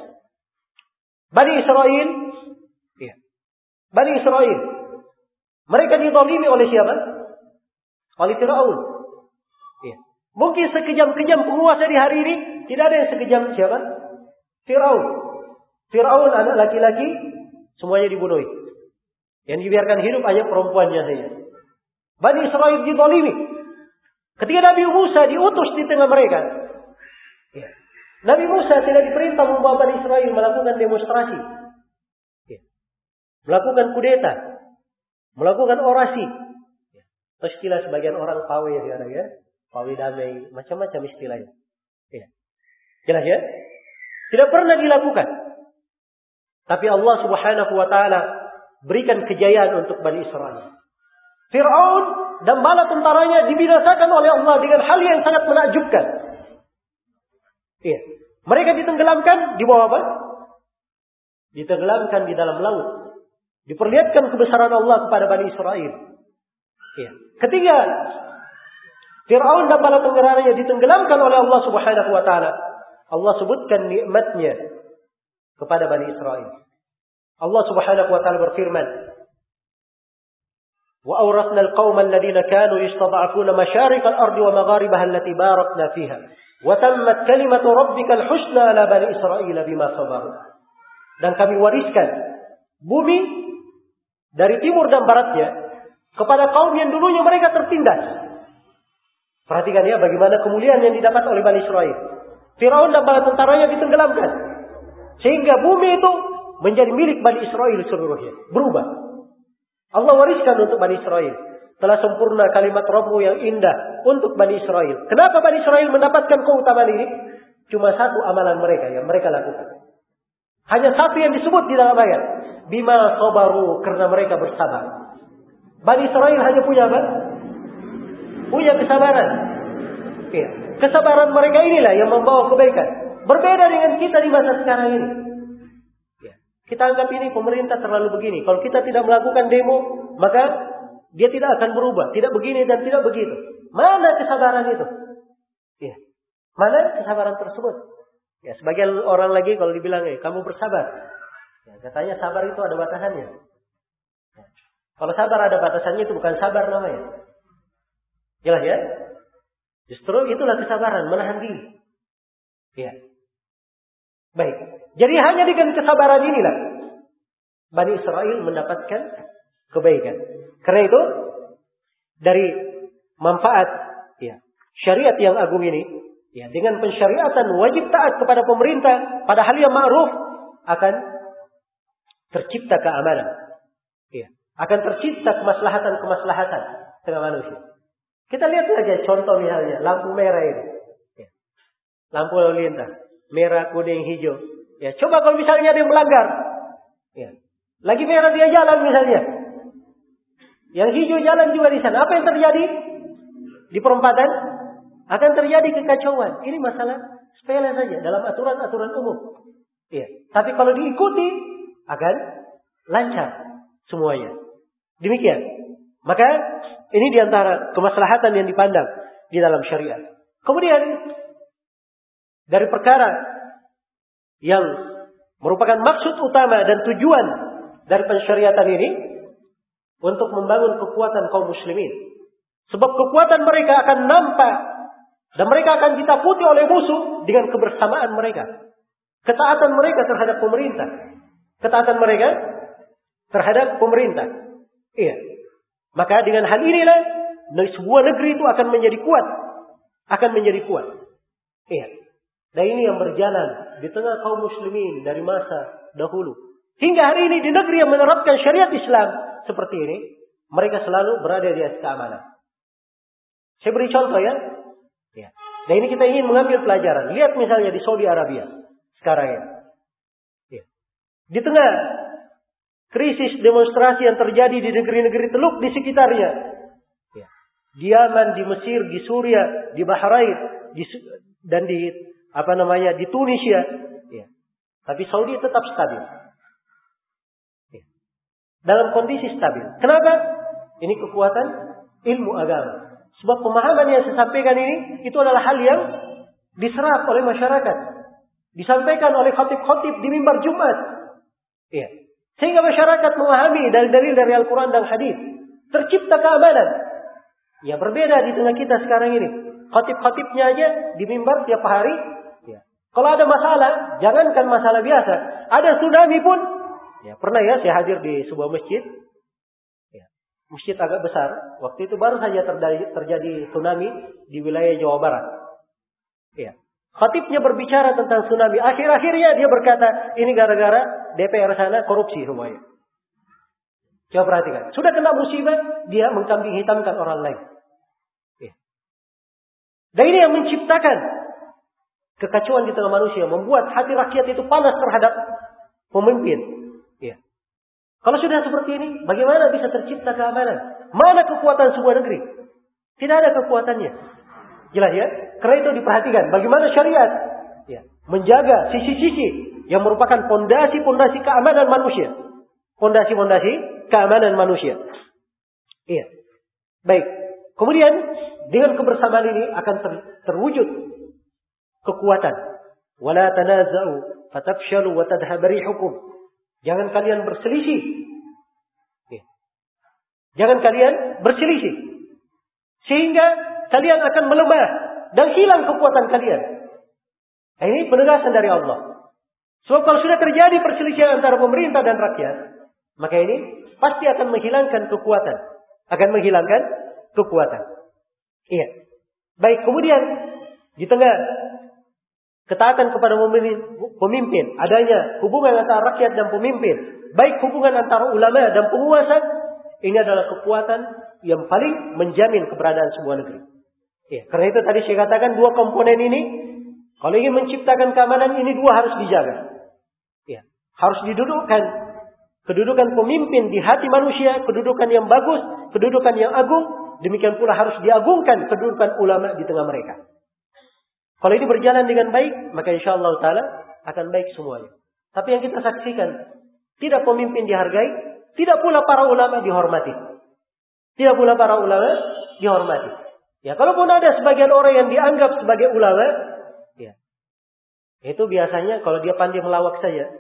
Bani Israel, iya. Bani Israel, mereka dizalimi oleh siapa? Oleh Firaun. Iya. Mungkin sekejam-kejam penguasa di hari ini tidak ada yang sekejam siapa? Firaun. Firaun anak laki-laki semuanya dibunuh. Yang dibiarkan hidup hanya perempuannya saja. Bani Israel dizalimi. Ketika Nabi Musa diutus di tengah mereka, iya. Nabi Musa tidak diperintah membawa Bani Israel melakukan demonstrasi. Ya. Melakukan kudeta. Melakukan orasi. Ya. Istilah sebagian orang pawe sekarang ya. Pawe damai. Macam-macam istilahnya. Ya. Jelas ya? Tidak pernah dilakukan. Tapi Allah subhanahu wa ta'ala berikan kejayaan untuk Bani Israel. Fir'aun dan bala tentaranya dibinasakan oleh Allah dengan hal yang sangat menakjubkan. Iya. Mereka ditenggelamkan di bawah apa? Ditenggelamkan di dalam laut. Diperlihatkan kebesaran Allah kepada Bani Israel. Iya. Ketiga, Fir'aun dan bala tentaranya ditenggelamkan oleh Allah subhanahu wa ta'ala. Allah sebutkan nikmatnya kepada Bani Israel. Allah subhanahu wa ta'ala berfirman, Wa awrathna al-qauma alladhina kanu yastad'afuna masharikal ardi wa magharibaha allati barakna fiha. Wa tammat kalimatu rabbikal husna ala bani Israil bima sabaru. Dan kami wariskan bumi dari timur dan baratnya kepada kaum yang dulunya mereka tertindas. Perhatikan ya bagaimana kemuliaan yang didapat oleh Bani Israil. Firaun dan bala tentaranya ditenggelamkan. Sehingga bumi itu menjadi milik Bani Israil seluruhnya. Berubah. Allah wariskan untuk Bani Israil. Telah sempurna kalimat Rabbu yang indah untuk Bani Israil. Kenapa Bani Israil mendapatkan keutamaan ini? Cuma satu amalan mereka yang mereka lakukan. Hanya satu yang disebut di dalam ayat. Bima sabaru, karena mereka bersabar. Bani Israil hanya punya apa? Punya kesabaran. Ya. Kesabaran mereka inilah yang membawa kebaikan. Berbeda dengan kita di masa sekarang ini. Ya. Kita anggap ini pemerintah terlalu begini. Kalau kita tidak melakukan demo, maka dia tidak akan berubah. Tidak begini dan tidak begitu. Mana kesabaran itu? Ya. Mana kesabaran tersebut? Ya, sebagian orang lagi kalau dibilang, eh, kamu bersabar. Ya, katanya sabar itu ada batasannya. Ya. Kalau sabar ada batasannya itu bukan sabar namanya. Jelas ya? Justru itulah kesabaran, menahan diri. Ya. Baik. Jadi hanya dengan kesabaran inilah Bani Israil mendapatkan kebaikan. Karena itu dari manfaat ya, syariat yang agung ini, ya, dengan pensyariatan wajib taat kepada pemerintah pada hal yang ma'ruf akan tercipta keamanan. Ya. Akan tercipta kemaslahatan-kemaslahatan tengah manusia. Kita lihat saja contoh misalnya lampu merah ini. Ya. Lampu lalu lintas. Merah, kuning, hijau. Ya, coba kalau misalnya ada yang melanggar. Ya. Lagi merah dia jalan misalnya. Yang hijau jalan juga di sana. Apa yang terjadi? Di perempatan akan terjadi kekacauan. Ini masalah sepele saja dalam aturan-aturan umum. Ya. Tapi kalau diikuti akan lancar semuanya. Demikian. Maka ini diantara kemaslahatan yang dipandang di dalam syariat. Kemudian dari perkara yang merupakan maksud utama dan tujuan dari pensyariatan ini untuk membangun kekuatan kaum muslimin. Sebab kekuatan mereka akan nampak dan mereka akan ditakuti oleh musuh dengan kebersamaan mereka. Ketaatan mereka terhadap pemerintah. Ketaatan mereka terhadap pemerintah. Iya. Maka dengan hal inilah sebuah negeri itu akan menjadi kuat. Akan menjadi kuat. Iya. Dan ini yang berjalan di tengah kaum muslimin dari masa dahulu. Hingga hari ini di negeri yang menerapkan syariat Islam seperti ini, mereka selalu berada di atas keamanan. Saya beri contoh ya. Ya. Dan ini kita ingin mengambil pelajaran. Lihat misalnya di Saudi Arabia sekarang ya. Ya. Di tengah krisis demonstrasi yang terjadi di negeri-negeri Teluk di sekitarnya. Ya. Di Yaman, di Mesir, di Suria, di Bahrain, di, dan di apa namanya di Tunisia. Ya. Tapi Saudi tetap stabil. Ya. Dalam kondisi stabil. Kenapa? Ini kekuatan ilmu agama. Sebab pemahaman yang saya sampaikan ini itu adalah hal yang diserap oleh masyarakat. Disampaikan oleh khatib-khatib di mimbar Jumat. Ya. Sehingga masyarakat memahami dalil-dalil dari Al-Quran dan Hadis. Tercipta keamanan. Ya berbeda di tengah kita sekarang ini. Khatib-khatibnya aja di mimbar tiap hari. Ya. Kalau ada masalah, jangankan masalah biasa. Ada tsunami pun. Ya, pernah ya saya hadir di sebuah masjid. Ya. Masjid agak besar. Waktu itu baru saja terjadi, terjadi tsunami di wilayah Jawa Barat. Ya. Khatibnya berbicara tentang tsunami. Akhir-akhirnya dia berkata, ini gara-gara D P R sana korupsi semuanya. Coba perhatikan. Sudah kena musibah, dia mengkambing hitamkan orang lain. Ya. Dan ini yang menciptakan kekacauan di tengah manusia. Membuat hati rakyat itu panas terhadap pemimpin. Ya. Kalau sudah seperti ini, bagaimana bisa tercipta keamanan? Mana kekuatan sebuah negeri? Tidak ada kekuatannya. Jelas ya? Karena itu diperhatikan bagaimana syariat ya, menjaga sisi-sisi yang merupakan pondasi-pondasi keamanan manusia. Pondasi-pondasi keamanan manusia. Iya. Baik. Kemudian dengan kebersamaan ini akan ter, terwujud kekuatan. Wala tanaza'u fatafshalu wa tadhhabu rihukum. Jangan kalian berselisih. Ya. Jangan kalian berselisih. Sehingga kalian akan melemah dan hilang kekuatan kalian. Nah, ini penegasan dari Allah. Sebab kalau sudah terjadi perselisihan antara pemerintah dan rakyat, maka ini pasti akan menghilangkan kekuatan. Akan menghilangkan kekuatan. Iya. Baik, kemudian di tengah ketaatan kepada pemimpin, adanya hubungan antara rakyat dan pemimpin, baik hubungan antara ulama dan penguasa, ini adalah kekuatan yang paling menjamin keberadaan sebuah negeri. Ya, karena itu tadi saya katakan dua komponen ini, kalau ingin menciptakan keamanan, ini dua harus dijaga. Ya, harus didudukkan kedudukan pemimpin di hati manusia, kedudukan yang bagus, kedudukan yang agung. Demikian pula harus diagungkan kedudukan ulama di tengah mereka. Kalau ini berjalan dengan baik, maka insyaallah taala akan baik semuanya. Tapi yang kita saksikan, tidak pemimpin dihargai, tidak pula para ulama dihormati. Tidak pula para ulama dihormati. Ya, kalaupun ada sebagian orang yang dianggap sebagai ulama, ya, itu biasanya kalau dia pandai melawak saja.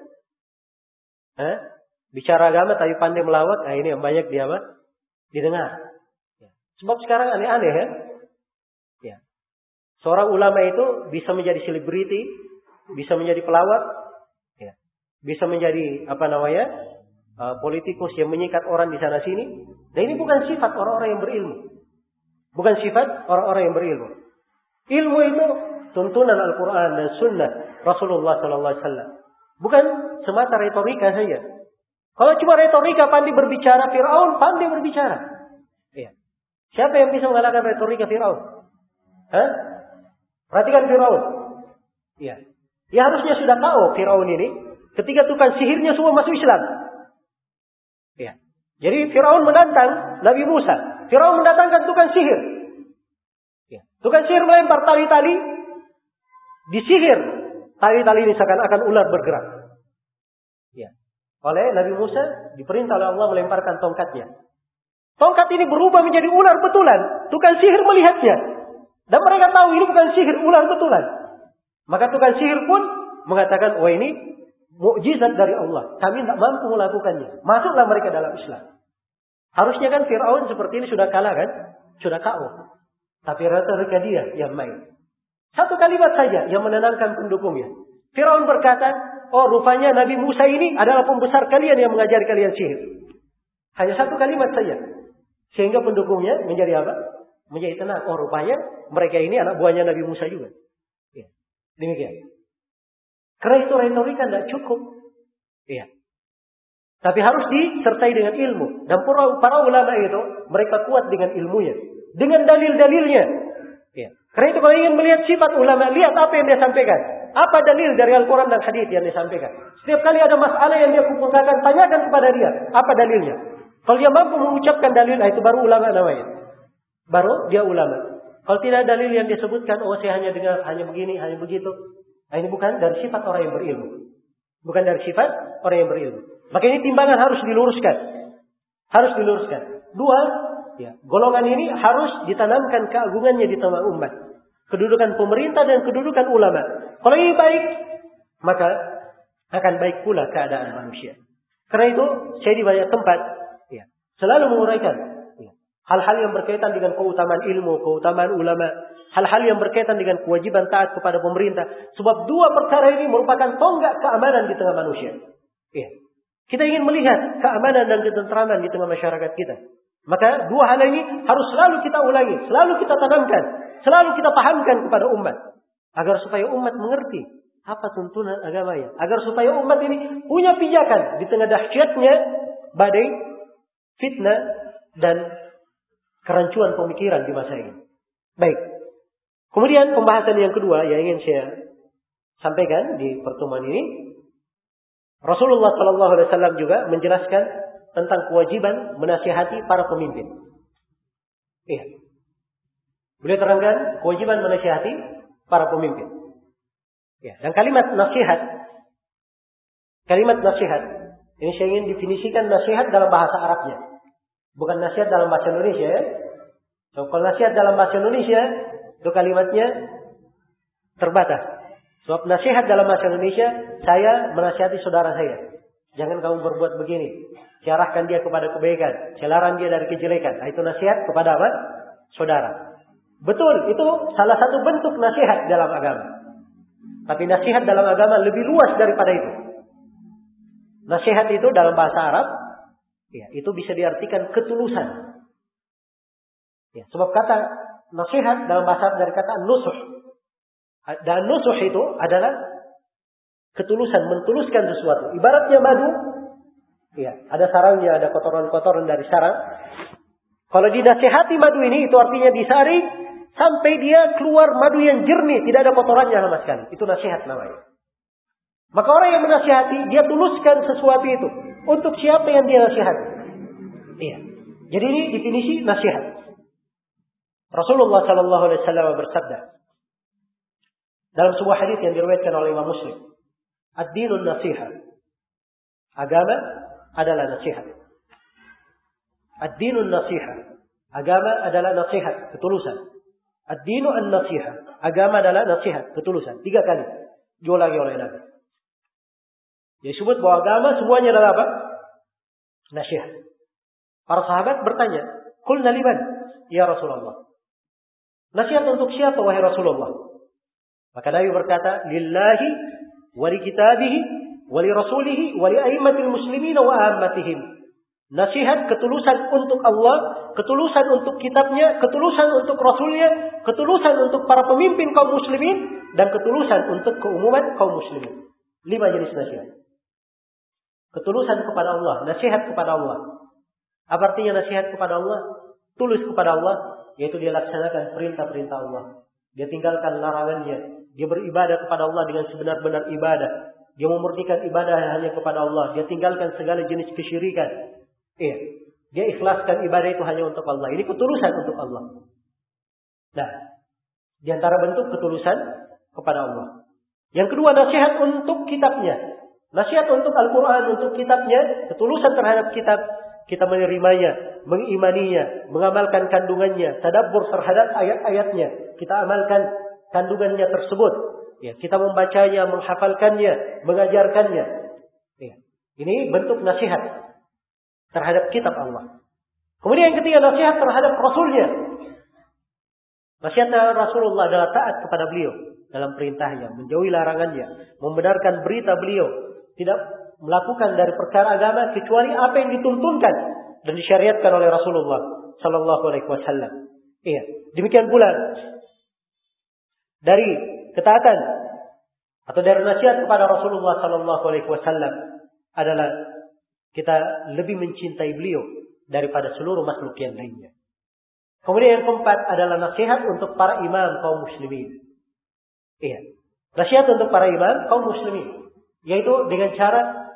Eh? Bicara agama tapi pandai melawak, nah ini yang banyak dia apa? Didengar. Ya. Sebab sekarang aneh-aneh ya. Ya. Seorang ulama itu bisa menjadi selebriti, bisa menjadi pelawak, ya. Bisa menjadi apa namanya? Uh, politikus yang menyikat orang di sana sini. Dan ini bukan sifat orang-orang yang berilmu. Bukan sifat orang-orang yang berilmu. Ilmu itu tuntunan Al-Quran dan Sunnah Rasulullah Sallallahu Alaihi Wasallam. Bukan semata retorika saja. Kalau cuma retorika pandai berbicara, Fir'aun pandai berbicara. Ya. Siapa yang bisa mengalahkan retorika Fir'aun? Hah? Perhatikan Fir'aun. Ya. Ya harusnya sudah tahu Fir'aun ini. Ketika tukang sihirnya semua masuk Islam. Ya. Jadi Fir'aun menantang Nabi Musa. Fir'aun mendatangkan tukang sihir. Ya. Tukang sihir melempar tali-tali. Disihir. Tali-tali ini seakan-akan ular bergerak. Ya. Oleh Nabi Musa diperintah oleh Allah melemparkan tongkatnya. Tongkat ini berubah menjadi ular betulan. Tukang sihir melihatnya. Dan mereka tahu ini bukan sihir, ular betulan. Maka tukang sihir pun mengatakan, oh ini mukjizat dari Allah. Kami tidak mampu melakukannya. Masuklah mereka dalam Islam. Harusnya kan Fir'aun seperti ini sudah kalah kan? Sudah K O. Tapi retorika dia yang main. Satu kalimat saja yang menenangkan pendukungnya. Fir'aun berkata, oh rupanya Nabi Musa ini adalah pembesar kalian yang mengajari kalian sihir. Hanya satu kalimat saja. Sehingga pendukungnya menjadi apa? Menjadi tenang. Oh rupanya mereka ini anak buahnya Nabi Musa juga. Ya. Demikian. Karena itu retorika tidak cukup. Ya. Tapi harus disertai dengan ilmu. Dan para, para ulama itu, mereka kuat dengan ilmunya. Dengan dalil-dalilnya. Ya. Karena itu kalau ingin melihat sifat ulama, lihat apa yang dia sampaikan. Apa dalil dari Al-Quran dan Hadis yang disampaikan. Setiap kali ada masalah yang dia kumpulkan, tanyakan kepada dia. Apa dalilnya? Kalau dia mampu mengucapkan dalil, itu baru ulama namanya. Baru dia ulama. Kalau tidak ada dalil yang disebutkan, oh saya hanya dengar, hanya begini, hanya begitu. Nah, ini bukan dari sifat orang yang berilmu. Bukan dari sifat orang yang berilmu. Maka ini timbangan harus diluruskan. Harus diluruskan. Dua, ya, golongan ini harus ditanamkan keagungannya di tengah umat. Kedudukan pemerintah dan kedudukan ulama. Kalau ini baik, maka akan baik pula keadaan manusia. Karena itu, saya di banyak tempat ya, selalu menguraikan ya, hal-hal yang berkaitan dengan keutamaan ilmu, keutamaan ulama, hal-hal yang berkaitan dengan kewajiban taat kepada pemerintah. Sebab dua perkara ini merupakan tonggak keamanan di tengah manusia. Ya. Kita ingin melihat keamanan dan ketentraman di tengah masyarakat kita. Maka dua hal ini harus selalu kita ulangi, selalu kita tanamkan, selalu kita pahamkan kepada umat. Agar supaya umat mengerti apa tuntunan agamanya. Agar supaya umat ini punya pijakan di tengah dahsyatnya badai, fitnah, dan kerancuan pemikiran di masa ini. Baik. Kemudian pembahasan yang kedua yang ingin saya sampaikan di pertemuan ini. Rasulullah Sallallahu Alaihi Wasallam juga menjelaskan tentang kewajiban menasihati para pemimpin. Iya. Beliau terangkan kewajiban menasihati para pemimpin. Ya, dan kalimat nasihat, kalimat nasihat, ini saya ingin definisikan nasihat dalam bahasa Arabnya, bukan nasihat dalam bahasa Indonesia. Ya. So, kalau nasihat dalam bahasa Indonesia, itu kalimatnya terbatas. Sebab nasihat dalam bahasa Indonesia, saya menasihati saudara saya. Jangan kamu berbuat begini. Arahkan dia kepada kebaikan. Larang dia dari kejelekan. Nah, itu nasihat kepada apa? Saudara. Betul, itu salah satu bentuk nasihat dalam agama. Tapi nasihat dalam agama lebih luas daripada itu. Nasihat itu dalam bahasa Arab, ya, itu bisa diartikan ketulusan. Ya, sebab kata nasihat dalam bahasa Arab dari kata nusuh. Dan nusuh itu adalah ketulusan, mentuluskan sesuatu. Ibaratnya madu, ya, ada sarangnya, ada kotoran-kotoran dari sarang. Kalau dinasihati madu ini, itu artinya disaring sampai dia keluar madu yang jernih, tidak ada kotorannya sama sekali. Itu nasihat namanya. Maka orang yang menasihati, dia tuluskan sesuatu itu. Untuk siapa yang dia nasihati? Iya. Jadi ini definisi nasihat. Rasulullah Sallallahu Alaihi Wasallam bersabda dalam sebuah hadis yang diriwayatkan oleh Imam Muslim, ad-dinun nasihat. Agama adalah nasihat. Ad-dinun nasihat. Agama adalah nasihat, ketulusan. Ad-dinu an-nasihat. Agama adalah nasihat, ketulusan. Tiga kali diulangi oleh Nabi. Dia sebut bahwa agama semuanya adalah apa? Nasihat. Para sahabat bertanya, "Qulna liman ya Rasulullah?" Nasihat untuk siapa wahai Rasulullah? Maka Nabi berkata, "Lillahi wa li kitabihi wa li rasulihi wa li a'immatil muslimin wa ammatihim." Nasihat ketulusan untuk Allah, ketulusan untuk kitabnya, ketulusan untuk rasulnya, ketulusan untuk para pemimpin kaum muslimin, dan ketulusan untuk keumuman kaum muslimin. Lima jenis nasihat. Ketulusan kepada Allah, nasihat kepada Allah. Apa artinya nasihat kepada Allah? Tulus kepada Allah, yaitu dia laksanakan perintah-perintah Allah. Dia tinggalkan larangannya. Dia beribadah kepada Allah dengan sebenar-benar ibadah. Dia memurnikan ibadah hanya kepada Allah. Dia tinggalkan segala jenis kesyirikan. Iya. Dia ikhlaskan ibadah itu hanya untuk Allah. Ini ketulusan untuk Allah. Nah, di antara bentuk ketulusan kepada Allah. Yang kedua, nasihat untuk kitabnya. Nasihat untuk Al-Quran, untuk kitabnya. Ketulusan terhadap kitab. Kita menerimanya, mengimaninya, mengamalkan kandungannya, tadabbur terhadap ayat-ayatnya. Kita amalkan kandungannya tersebut. Ya, kita membacanya, menghafalkannya, mengajarkannya. Ya. Ini bentuk nasihat terhadap kitab Allah. Kemudian yang ketiga, nasihat terhadap Rasulnya. Nasihat terhadap Rasulullah adalah taat kepada beliau dalam perintahnya, menjauhi larangannya, membenarkan berita beliau, tidak melakukan dari perkara agama kecuali apa yang dituntunkan dan disyariatkan oleh Rasulullah Sallallahu Alaihi Wasallam. Iya, demikian pula dari ketaatan atau dari nasihat kepada Rasulullah Sallallahu Alaihi Wasallam adalah kita lebih mencintai beliau daripada seluruh makhluk yang lainnya. Kemudian yang keempat adalah nasihat untuk para imam kaum muslimin. Iya, nasihat untuk para imam kaum muslimin, yaitu dengan cara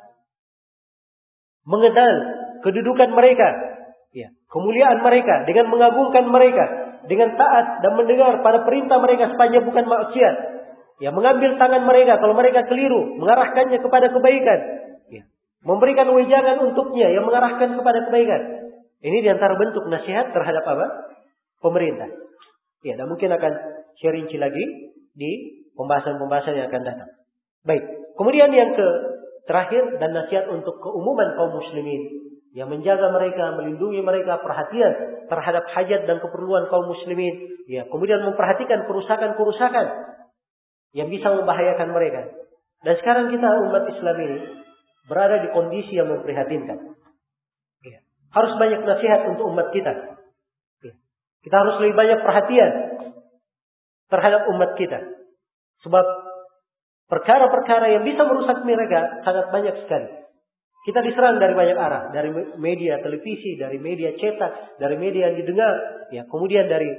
mengenal kedudukan mereka, ya, kemuliaan mereka, dengan mengagungkan mereka, dengan taat dan mendengar pada perintah mereka sepanjang bukan maksiat, ya, mengambil tangan mereka kalau mereka keliru, mengarahkannya kepada kebaikan, ya, memberikan wejangan untuknya yang mengarahkan kepada kebaikan. Ini diantara bentuk nasihat terhadap apa? Pemerintah. Ya, dan mungkin akan share rinci lagi di pembahasan-pembahasan yang akan datang. Baik, kemudian yang ke terakhir, dan nasihat untuk keumuman kaum muslimin, yang menjaga mereka, melindungi mereka, perhatian terhadap hajat dan keperluan kaum muslimin, ya, kemudian memperhatikan kerusakan-kerusakan yang bisa membahayakan mereka. Dan sekarang kita umat Islam ini berada di kondisi yang memprihatinkan. Ya, harus banyak nasihat untuk umat kita. Ya, kita harus lebih banyak perhatian terhadap umat kita, sebab perkara-perkara yang bisa merusak mereka sangat banyak sekali. Kita diserang dari banyak arah. Dari media televisi, dari media cetak, dari media yang didengar. Ya, kemudian dari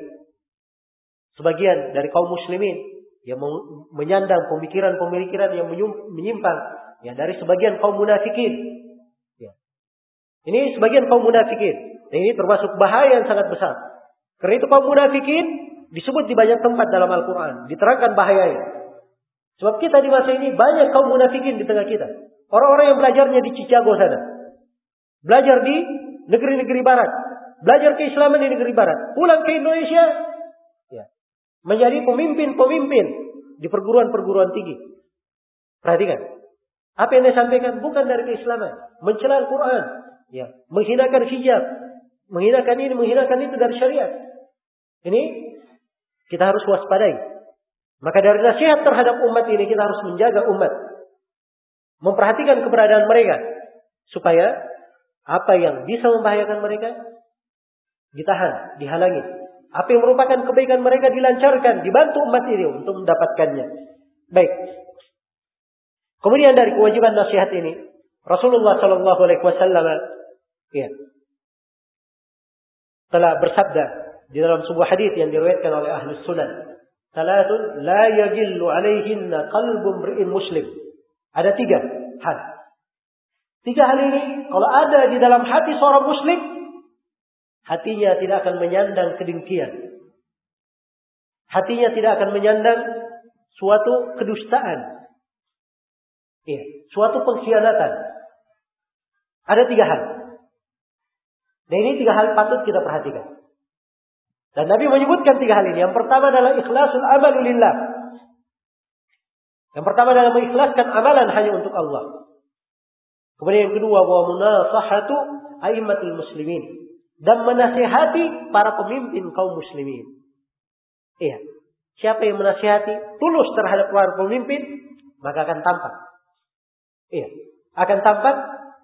sebagian dari kaum muslimin yang menyandang pemikiran-pemikiran yang menyimpang. Ya, dari sebagian kaum munafikin. Ya. Ini sebagian kaum munafikin. Dan ini termasuk bahaya yang sangat besar. Karena itu kaum munafikin disebut di banyak tempat dalam Al-Quran. Diterangkan bahayanya. Sebab kita di masa ini banyak kaum munafikin di tengah kita. Orang-orang yang belajarnya di Chicago sana. Belajar di negeri-negeri barat. Belajar keislaman di negeri barat. Pulang ke Indonesia. Ya, menjadi pemimpin-pemimpin di perguruan-perguruan tinggi. Perhatikan. Apa yang dia sampaikan bukan dari keislaman. Mencela Al-Quran. Ya. Menghinakan hijab. Menghinakan ini, menghinakan itu dari syariat. Ini kita harus waspadai. Maka dari nasihat terhadap umat ini kita harus menjaga umat. Memperhatikan keberadaan mereka. Supaya apa yang bisa membahayakan mereka ditahan, dihalangi. Apa yang merupakan kebaikan mereka dilancarkan, dibantu umat ini untuk mendapatkannya. Baik. Kemudian dari kewajiban nasihat ini, Rasulullah Shallallahu Alaihi Wasallam ya, telah bersabda di dalam sebuah hadis yang diriwayatkan oleh Ahlus Sunan, "Salatun la yajillu alaihinna qalbu imri'in muslim." Ada tiga hal. Tiga hal ini kalau ada di dalam hati seorang muslim, hatinya tidak akan menyandang kedengkian. Hatinya tidak akan menyandang suatu kedustaan. Ya, suatu pengkhianatan. Ada tiga hal. Dan ini tiga hal patut kita perhatikan. Dan Nabi menyebutkan tiga hal ini. Yang pertama adalah ikhlasul amal lillah. Yang pertama adalah mengikhlaskan amalan hanya untuk Allah. Kemudian yang kedua, wa munasahatu a'immatul muslimin. Dan menasihati para pemimpin kaum muslimin. Iya. Siapa yang menasihati tulus terhadap para pemimpin, maka akan tampak. Iya. Akan tampak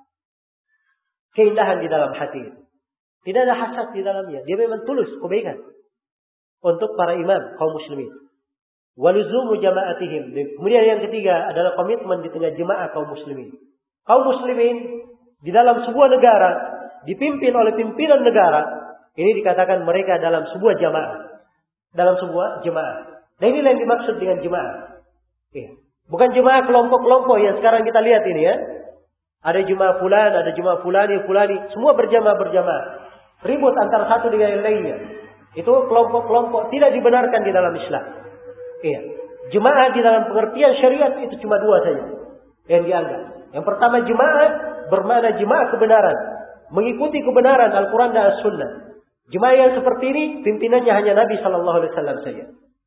keindahan di dalam hati. Tidak ada hasad di dalamnya. Dia memang tulus kebaikan untuk para imam kaum muslimin. Waluzumu jama'atihim. Kemudian yang ketiga adalah komitmen di tengah jemaah kaum muslimin. Kaum muslimin di dalam sebuah negara dipimpin oleh pimpinan negara, ini dikatakan mereka dalam sebuah jamaah. Dalam sebuah jemaah. Dan inilah yang dimaksud dengan jemaah. Ya. Bukan jemaah kelompok-kelompok yang sekarang kita lihat ini ya. Ada jemaah fulan, ada jemaah fulani, fulani. Semua berjamaah-berjamaah. Ribut antara satu dengan yang lainnya. Itu kelompok-kelompok tidak dibenarkan di dalam Islam. Ya. Jemaah di dalam pengertian syariat itu cuma dua saja yang dianggap. Yang pertama jemaah bermakna jemaah kebenaran. Mengikuti kebenaran Al-Quran dan As-Sunnah. Jemaah yang seperti ini pimpinannya hanya Nabi Sallallahu Alaihi Wasallam saja.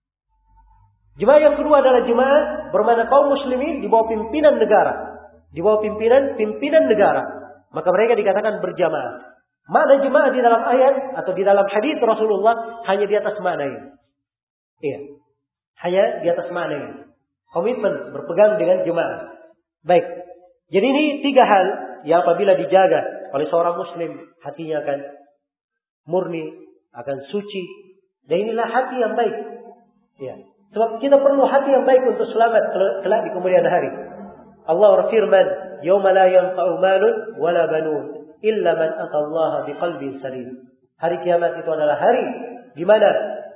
Jemaah yang kedua adalah jemaah bermakna kaum muslimin di bawah pimpinan negara, di bawah pimpinan pimpinan negara. Maka mereka dikatakan berjamaah. Makna jemaah di dalam ayat atau di dalam hadis Rasulullah hanya di atas makna ini. Iya, hanya di atas makna ini. Komitmen berpegang dengan jemaah. Baik. Jadi ini tiga hal yang apabila dijaga oleh seorang muslim, hatinya akan murni, akan suci. Dan inilah hati yang baik. Ya. Sebab kita perlu hati yang baik untuk selamat kelak di kemudian hari. Allah berfirman, "Yauma la yanfa'u malun wala banun illa man atallaha biqalbin salim." Hari kiamat itu adalah hari di mana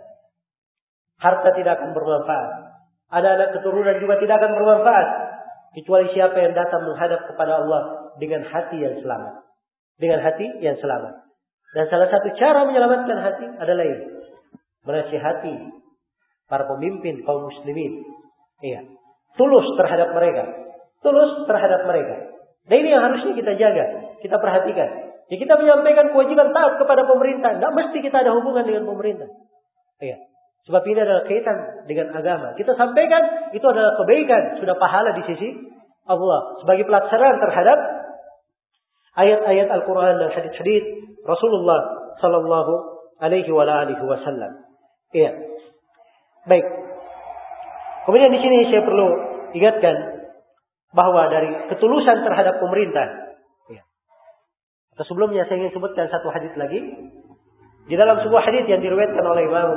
harta tidak akan bermanfaat. Anak-anak keturunan juga tidak akan bermanfaat kecuali siapa yang datang menghadap kepada Allah dengan hati yang selamat. Dengan hati yang selamat. Dan salah satu cara menyelamatkan hati adalah ini. Menasihati para pemimpin kaum muslimin. Iya. Tulus terhadap mereka. Tulus terhadap mereka. Dan ini yang harusnya kita jaga. Kita perhatikan. Ya, kita menyampaikan kewajiban taat kepada pemerintah. Tidak mesti kita ada hubungan dengan pemerintah. Iya. Sebab ini adalah kaitan dengan agama. Kita sampaikan itu adalah kebaikan. Sudah pahala di sisi Allah. Sebagai pelaksanaan terhadap ayat-ayat Al-Quran dan hadis-hadis Rasulullah Sallallahu Alaihi Wasallam. Iya. Baik. Kemudian di sini saya perlu ingatkan bahwa dari ketulusan terhadap pemerintah. Ya. Atau sebelumnya saya ingin sebutkan satu hadis lagi. Di dalam sebuah hadis yang diriwayatkan oleh Imam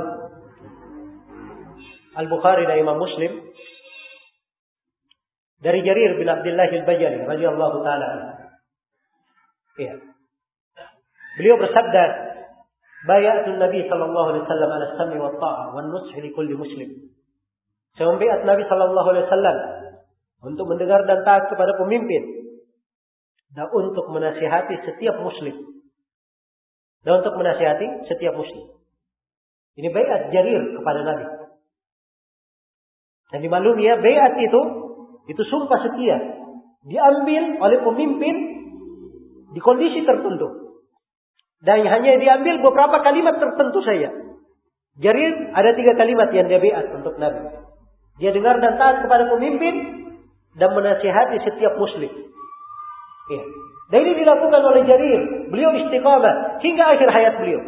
Al-Bukhari dan Imam Muslim dari Jarir bin Abdullah Al-Bajali radhiyallahu taala. Ya. Beliau bersabda, "Bay'atun Nabi sallallahu alaihi wasallam ala as-sam'i wa at-tha'ah wa an-nush li kulli muslim." Saya membayat Nabi sallallahu alaihi wasallam untuk mendengar dan taat kepada pemimpin dan untuk menasihati setiap muslim. Dan untuk menasihati setiap muslim. Ini bayat Jarir kepada Nabi. Dan dimaklumi ya, bayat itu itu sumpah setia diambil oleh pemimpin di kondisi tertentu. Dan hanya diambil beberapa kalimat tertentu saja. Jarir ada tiga kalimat yang dia bayat untuk Nabi. Dia dengar dan taat kepada pemimpin dan menasihati setiap muslim. Ya. Dan ini dilakukan oleh Jarir. Beliau istiqamah hingga akhir hayat beliau.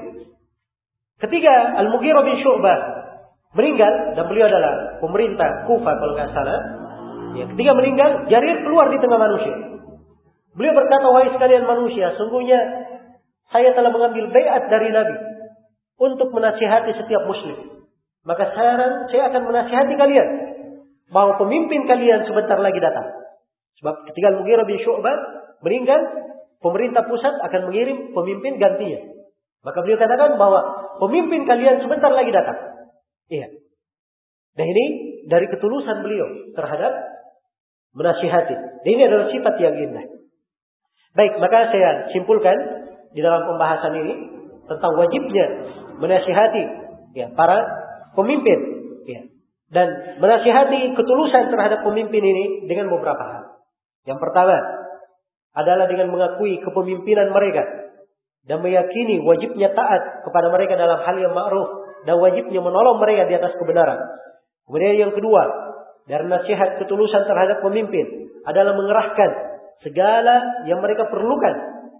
Ketika Al-Mughirah bin Syu'bah meninggal, dan beliau adalah pemerintah Kufah kalau nggak salah. Ya, ketika meninggal, Jarir keluar di tengah manusia. Beliau berkata, wahai sekalian manusia, sungguhnya saya telah mengambil baiat dari Nabi untuk menasihati setiap muslim. Maka sekarang saya akan menasihati kalian bahwa pemimpin kalian sebentar lagi datang. Sebab ketika Al-Mughirah bin Syu'bah meninggal, pemerintah pusat akan mengirim pemimpin gantinya. Maka beliau katakan bahwa pemimpin kalian sebentar lagi datang. Iya. Dan ini dari ketulusan beliau terhadap menasihati. Dan ini adalah sifat yang indah. Baik, maka saya simpulkan di dalam pembahasan ini tentang wajibnya menasihati ya, para pemimpin. Ya. Dan menasihati ketulusan terhadap pemimpin ini dengan beberapa hal. Yang pertama adalah dengan mengakui kepemimpinan mereka dan meyakini wajibnya taat kepada mereka dalam hal yang ma'ruf dan wajibnya menolong mereka di atas kebenaran. Kemudian yang kedua, dari nasihat ketulusan terhadap pemimpin adalah mengerahkan segala yang mereka perlukan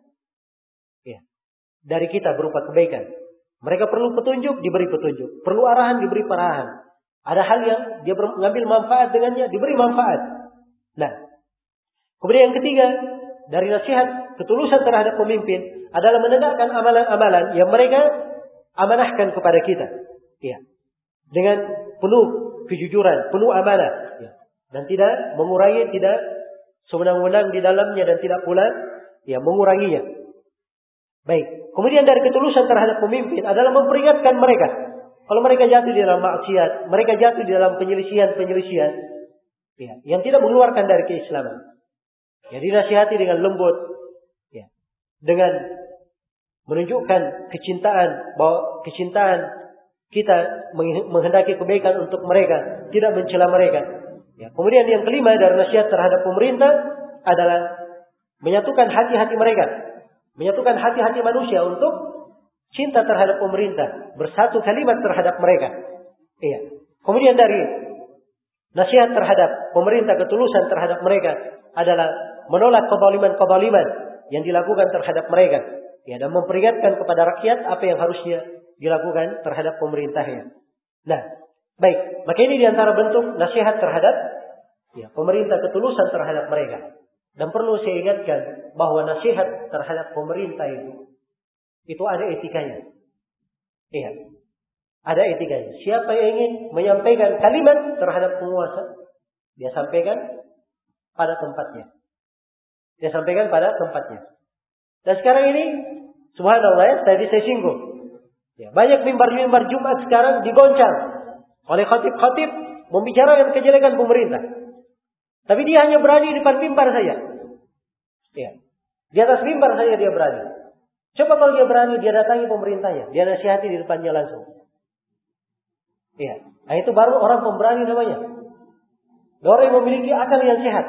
ya, dari kita berupa kebaikan. Mereka perlu petunjuk, diberi petunjuk. Perlu arahan, diberi arahan. Ada hal yang dia mengambil manfaat dengannya, diberi manfaat. Nah, kemudian yang ketiga, dari nasihat ketulusan terhadap pemimpin adalah menegakkan amalan-amalan yang mereka amanahkan kepada kita. Ya. Dengan penuh kejujuran, penuh amanah. Ya. Dan tidak mengurangi, tidak sewenang-wenang di dalamnya dan tidak pula ya, menguranginya. Baik. Kemudian dari ketulusan terhadap pemimpin adalah memperingatkan mereka. Kalau mereka jatuh di dalam maksiat, mereka jatuh di dalam penyelisihan-penyelisihan ya, yang tidak mengeluarkan dari keislaman. Ya, dinasihati dengan lembut, ya, dengan menunjukkan kecintaan, bahwa kecintaan kita menghendaki kebaikan untuk mereka, tidak mencela mereka. Ya, kemudian yang kelima dari nasihat terhadap pemerintah adalah menyatukan hati-hati mereka, menyatukan hati-hati manusia untuk cinta terhadap pemerintah, bersatu kalimat terhadap mereka. Ya. Kemudian dari nasihat terhadap pemerintah, ketulusan terhadap mereka adalah menolak kezaliman-kezaliman yang dilakukan terhadap mereka, ya, dan memperingatkan kepada rakyat apa yang harusnya dilakukan terhadap pemerintahnya. Nah, baik, maka ini diantara bentuk nasihat terhadap ya, pemerintah, ketulusan terhadap mereka. Dan perlu saya ingatkan bahwa nasihat terhadap pemerintah itu itu ada etikanya. Iya, ada etikanya. Siapa yang ingin menyampaikan kalimat terhadap penguasa, dia sampaikan pada tempatnya. Dia sampaikan pada tempatnya. Dan sekarang ini, subhanallah ya, tadi saya singgung. Ya, banyak mimbar-mimbar Jumat sekarang digoncang oleh khatib-khatib membicarakan kejelekan pemerintah. Tapi dia hanya berani di depan mimbar saja. Ya. Di atas mimbar saja dia berani. Coba kalau dia berani, dia datangi pemerintahnya. Dia nasihati di depannya langsung. Ya. Nah, itu baru orang pemberani namanya. Orang yang memiliki akal yang sehat.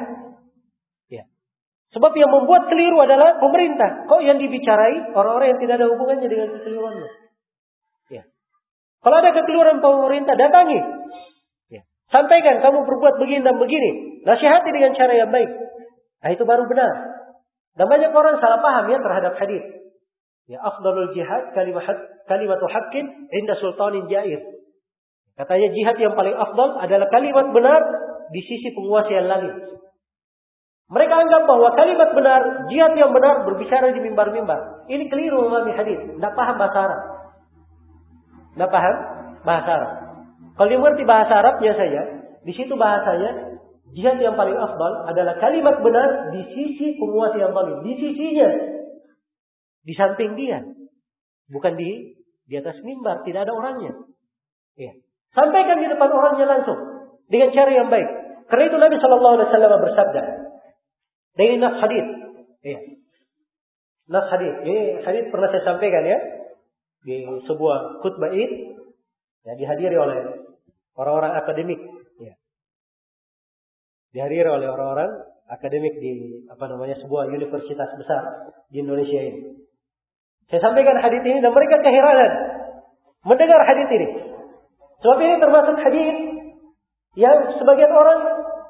Sebab yang membuat keliru adalah pemerintah. Kok yang dibicarai orang-orang yang tidak ada hubungannya dengan kekeliruannya. Ya. Kalau ada kekeliruan pemerintah, datangi. Ya. Sampaikan kamu berbuat begini dan begini. Nasihati dengan cara yang baik. Nah, itu baru benar. Dan banyak orang salah paham ya terhadap hadis. Ya, afdalul jihad kalimat kalimatu haqqin inda sultanin jair. Katanya jihad yang paling afdal adalah kalimat benar di sisi penguasa yang lalim. Mereka anggap bahwa kalimat benar, jihad yang benar berbicara di mimbar-mimbar. Ini keliru memahami hadis. Tidak paham bahasa Arab. Tidak paham bahasa Arab. Kalau dia mengerti bahasa Arabnya saja, di situ bahasanya jihad yang paling afdal adalah kalimat benar di sisi penguasa yang paling. Di sisinya. Di samping dia. Bukan di di atas mimbar. Tidak ada orangnya. Ya. Sampaikan di depan orangnya langsung. Dengan cara yang baik. Karena itu Nabi shallallahu alaihi wasallam bersabda. Dan ini nas hadis. Ya. Nas hadis. Ini hadis pernah saya sampaikan ya. Di sebuah khutbah Id. Ya, dihadiri oleh orang-orang akademik. Ya. Dihadiri oleh orang-orang akademik di apa namanya sebuah universitas besar di Indonesia ini. Saya sampaikan hadis ini dan mereka keheranan mendengar hadis ini. Sebab ini termasuk hadis yang sebagian orang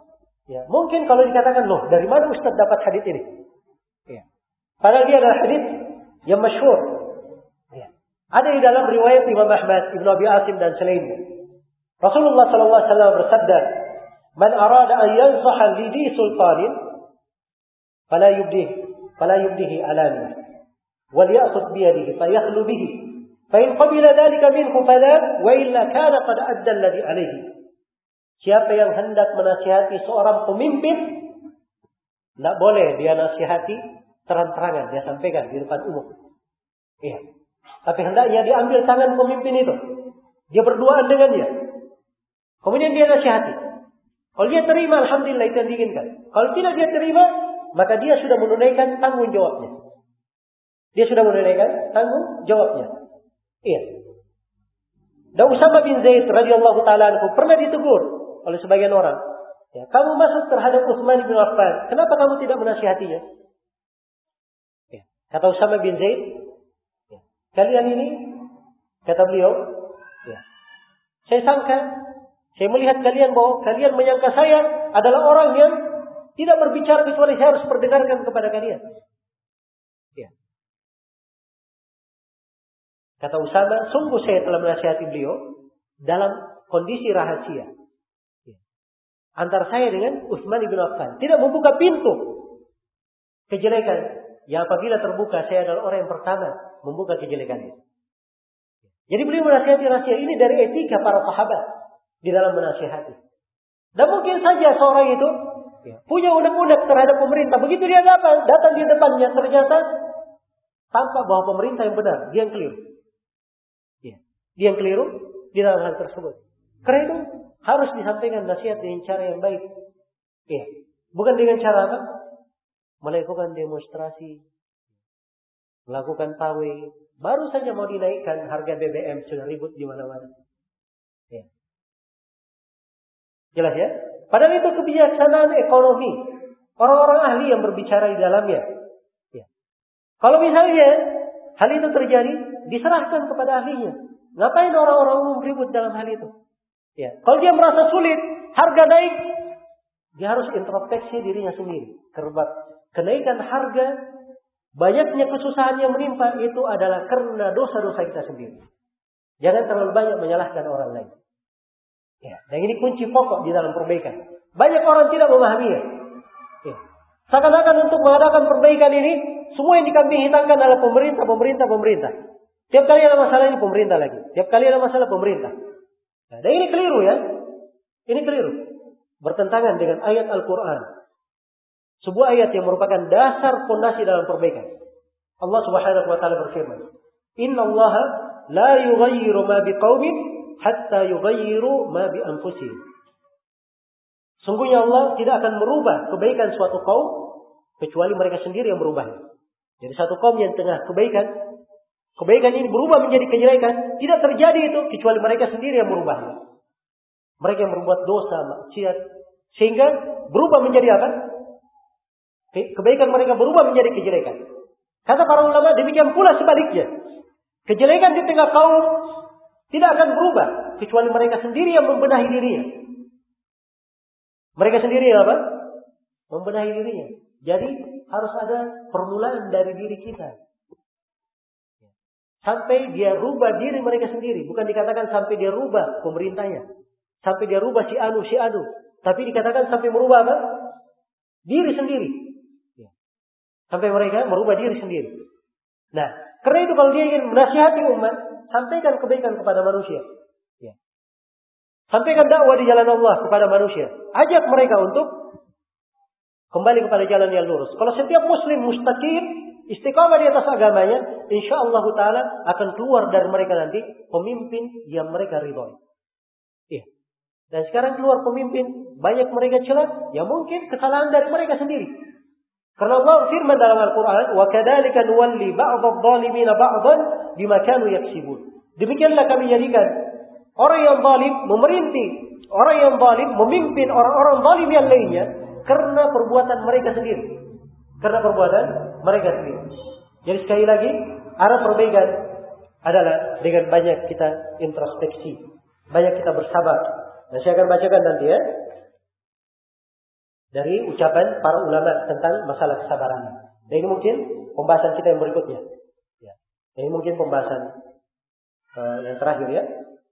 Ya, mungkin kalau dikatakan, loh, dari mana Ustaz dapat hadis ini? Ya. Padahal dia adalah hadis yang masyhur. Ya. Ada di dalam riwayat Imam Ahmad, Ibnu Abi Asim dan selainnya. Rasulullah sallallahu alaihi wasallam bersabda, "Man arada an yansaha li di sultanin, fala yubdihi, fala yubdihi alaniya, wal ya'khudh bi yadihi fa yakhlu bihi, fa in qabila dhalika minhu fala, wa illa kana qad adda alladhi alayhi." Siapa yang hendak menasihati seorang pemimpin, tidak boleh dia nasihati terang-terangan, dia sampaikan di depan umum. Iya. Tapi hendaknya diambil tangan pemimpin itu, dia berduaan dengannya, kemudian dia nasihati. Kalau dia terima, alhamdulillah, itu yang diinginkan. Kalau tidak dia terima, maka dia sudah menunaikan tanggung jawabnya. Dia sudah menunaikan tanggung jawabnya. Iya. Dan Usama bin Zaid radhiyallahu taala anhu pernah ditegur oleh sebagian orang. Ya, kamu masuk terhadap Utsman bin Affan, kenapa kamu tidak menasihatinya? Ya. Kata Usama bin Zaid, ya, kalian ini, kata beliau, ya, saya sangka, saya melihat kalian bahwa kalian menyangka saya adalah orang yang tidak berbicara kecuali saya harus perdengarkan kepada kalian. Ya. Kata Usama, sungguh saya telah menasihati beliau dalam kondisi rahasia. Antara saya dengan Utsman bin Affan, tidak membuka pintu kejelekan. Yang apabila terbuka, saya adalah orang yang pertama membuka kejelekannya. Jadi beliau menasihati rahasia ini dari etika para sahabat di dalam menasihati. Dan mungkin saja seorang itu punya unek-unek terhadap pemerintah. Begitu dia datang, datang di depannya, ternyata tampak bahwa pemerintah yang benar, dia yang keliru. Dia yang keliru di dalam hal tersebut. Karena itu harus disampaikan nasihat dengan cara yang baik. Ya. Bukan dengan cara apa? Melakukan demonstrasi, melakukan pawai. Baru saja mau dinaikkan harga B B M, sudah ribut di mana-mana. Ya. Jelas ya? Padahal itu kebijaksanaan ekonomi. Orang-orang ahli yang berbicara di dalamnya. Ya. Kalau misalnya hal itu terjadi, diserahkan kepada ahlinya. Ngapain orang-orang umum ribut dalam hal itu? Ya, kalau dia merasa sulit, harga naik, dia harus introspeksi dirinya sendiri. Kerbat kenaikan harga, banyaknya kesusahan yang menimpa itu adalah karena dosa-dosa kita sendiri. Jangan terlalu banyak menyalahkan orang lain. Ya, dan ini kunci pokok di dalam perbaikan. Banyak orang tidak memahaminya. Ya. Seakan-akan untuk mengadakan perbaikan ini, semua yang dikambing hitamkan adalah pemerintah, pemerintah, pemerintah. Tiap kali ada masalah ini pemerintah lagi. Tiap kali ada masalah pemerintah. Nah, dan ini keliru ya. Ini keliru. Bertentangan dengan ayat Al-Quran. Sebuah ayat yang merupakan dasar fondasi dalam perbaikan. Allah Subhanahu wa taala berfirman, "Inna Allah la yughayyiru ma biqaumin hatta yughayyiru ma bi anfusihim." Sungguhnya Allah tidak akan merubah kebaikan suatu kaum kecuali mereka sendiri yang merubahnya. Jadi satu kaum yang tengah kebaikan, kebaikan ini berubah menjadi kejelekan, tidak terjadi itu kecuali mereka sendiri yang merubahnya. Mereka yang berbuat dosa, maksiat, sehingga berubah menjadi apa? Kebaikan mereka berubah menjadi kejelekan. Kata para ulama, demikian pula sebaliknya. Kejelekan di tengah kaum tidak akan berubah kecuali mereka sendiri yang membenahi dirinya. Mereka sendiri yang apa? Membenahi dirinya. Jadi harus ada permulaan dari diri kita. Sampai dia rubah diri mereka sendiri. Bukan dikatakan sampai dia rubah pemerintahnya. Sampai dia rubah si anu, si anu. Tapi dikatakan sampai merubah apa? Diri sendiri. Sampai mereka merubah diri sendiri. Nah, karena itu kalau dia ingin menasihati umat, sampaikan kebaikan kepada manusia. Ya. Sampaikan dakwah di jalan Allah kepada manusia. Ajak mereka untuk kembali kepada jalan yang lurus. Kalau setiap muslim mustaqim, istiqamah di atas agamanya, insyaallah taala akan keluar dari mereka nanti pemimpin yang mereka ridhoi. Iya. Dan sekarang keluar pemimpin, banyak mereka celah, ya mungkin kesalahan dari mereka sendiri. Karena Allah firman dalam Al-Quran, wa kadzalika nuwalli ba'dadh dhalimin ba'dhan bima kanu yaksibun. Demikianlah kami jadikan orang yang zalim memerintah, orang yang zalim memimpin orang-orang zalim yang lainnya karena perbuatan mereka sendiri. Karena perbuatan mereka sendiri. Jadi sekali lagi, arah perbaikan adalah dengan banyak kita introspeksi, banyak kita bersabar. Nah, saya akan bacakan nanti ya. dari ucapan para ulama tentang masalah kesabaran. Dan ini mungkin pembahasan kita yang berikutnya. Ya. Ini mungkin pembahasan uh, yang terakhir ya.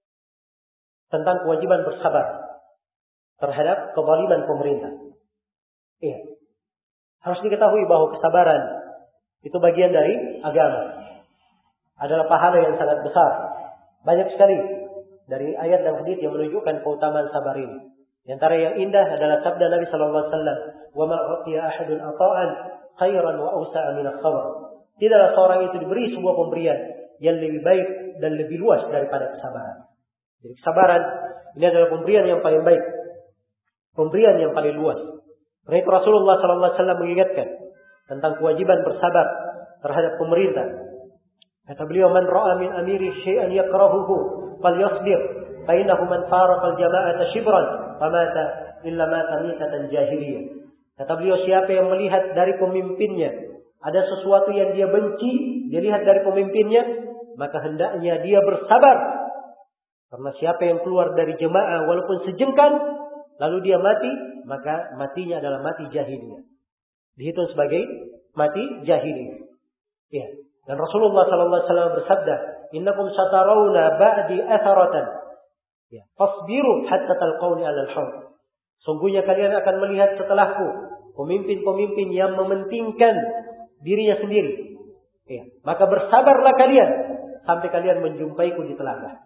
Tentang kewajiban bersabar terhadap kezaliman pemerintah. Iya. Harus diketahui bahwa kesabaran itu bagian dari agama. Adalah pahala yang sangat besar. Banyak sekali dari ayat dan hadits yang menunjukkan keutamaan sabar ini. Di antara yang indah adalah sabda Nabi sallallahu alaihi wasallam, "Wa ma u'tiya ahadun ata'an khairan wa awsa'a min as-sabr." Tidaklah seorang itu diberi sebuah pemberian yang lebih baik dan lebih luas daripada kesabaran. Jadi kesabaran ini adalah pemberian yang paling baik. Pemberian yang paling luas. Karena itu Rasulullah sallallahu alaihi wasallam mengingatkan tentang kewajiban bersabar terhadap pemerintah. Kata beliau, "Man ra'a min amiri syai'an yakrahuhu falyasbir, fa innahu man faraqa al-jama'ata shibran famata illa mata mitatan jahiliyah." Kata beliau, siapa yang melihat dari pemimpinnya ada sesuatu yang dia benci, dia lihat dari pemimpinnya, maka hendaknya dia bersabar. Karena siapa yang keluar dari jemaah walaupun sejengkal, lalu dia mati, maka matinya adalah mati jahiliyah. Dihitung sebagai mati jahiliyah. Ya. Dan Rasulullah sallallahu alaihi wasallam bersabda, "Innakum satarawna ba'di atharatan. Ya, fasbiru hatta talqawni 'alal haud." Sungguhnya kalian akan melihat setelahku pemimpin-pemimpin yang mementingkan dirinya sendiri. Ya, maka bersabarlah kalian sampai kalian menjumpaiku di telaga.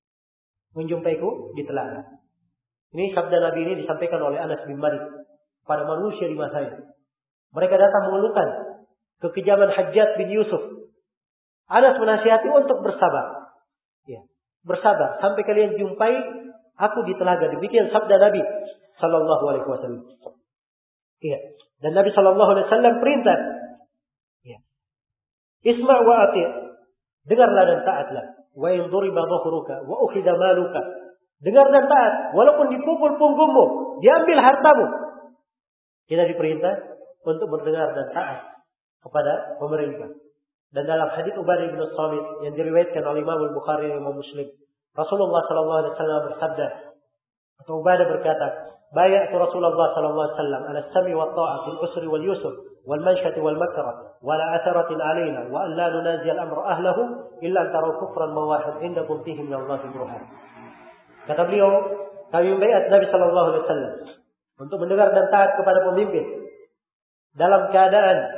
Menjumpaiku di telaga. Ini sabda Nabi ini disampaikan oleh Anas bin Malik pada manusia di masanya. Mereka datang mengeluhkan kekejaman Hajjaj bin Yusuf. Anas menasihati untuk bersabar. Ya, bersabar sampai kalian jumpai aku di telaga. Demikian sabda Nabi sallallahu alaihi wasallam. Iya. Dan Nabi sallallahu alaihi wasallam perintah. Ya. Isma' wa ati'. Dengarlah dan taatlah. Wa in duriba dhahruka wa ukhidha maluka. Dengar dan taat, walaupun dipukul punggungmu, diambil hartamu. Kita diperintah untuk mendengar dan taat kepada pemerintah. Dan dalam hadits Ubadah bin Samit yang diriwayatkan oleh Imam Al-Bukhari dan Imam Muslim, Rasulullah sallallahu alaihi wasallam bersabda, atau Ubadah berkata, "Bay'atu Rasulullah sallallahu alaihi wasallam ala as-sam'i wa at-ta'a fil usri wal yusr wal manshati wal makrah wa la atharatin alaina wa an la nunazi al-amra ahlahu illa an taraw kufran mawahid indakum fihi min Allah burhan." Kata beliau, kami membaiat Nabi sallallahu alaihi wasallam untuk mendengar dan taat kepada pemimpin dalam keadaan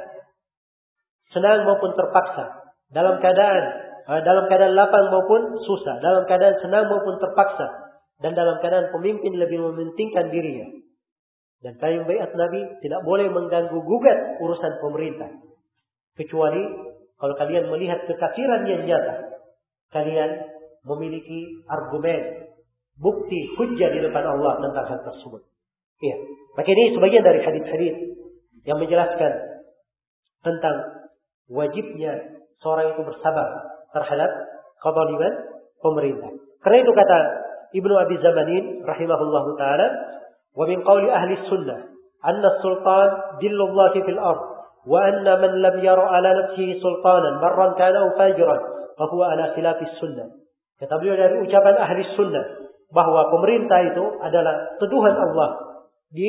senang maupun terpaksa, dalam keadaan dalam keadaan lapang maupun susah, dalam keadaan senang maupun terpaksa, dan dalam keadaan pemimpin lebih mementingkan dirinya. Dan kami membaiat Nabi tidak boleh mengganggu gugat urusan pemerintah, kecuali kalau kalian melihat kekafiran yang nyata, kalian memiliki argumen, bukti, hujjah di depan Allah tentang hal tersebut. Iya. Maka ini sebagian dari hadis-hadis yang menjelaskan tentang wajibnya seorang itu bersabar terhadap kezaliman pemerintah. Karena itu kata Ibnu Abi Zamanin rahimahullahu taala, "Wa min qawli ahli sunnah anna as-sultan dillullah fil ard wa anna man lam yara ala nafsihi sultanan barran kana aw fajiran fa huwa ala khilafis sunnah." Kata beliau dari ucapan ahli sunnah bahwa pemerintah itu adalah tuduhan Allah di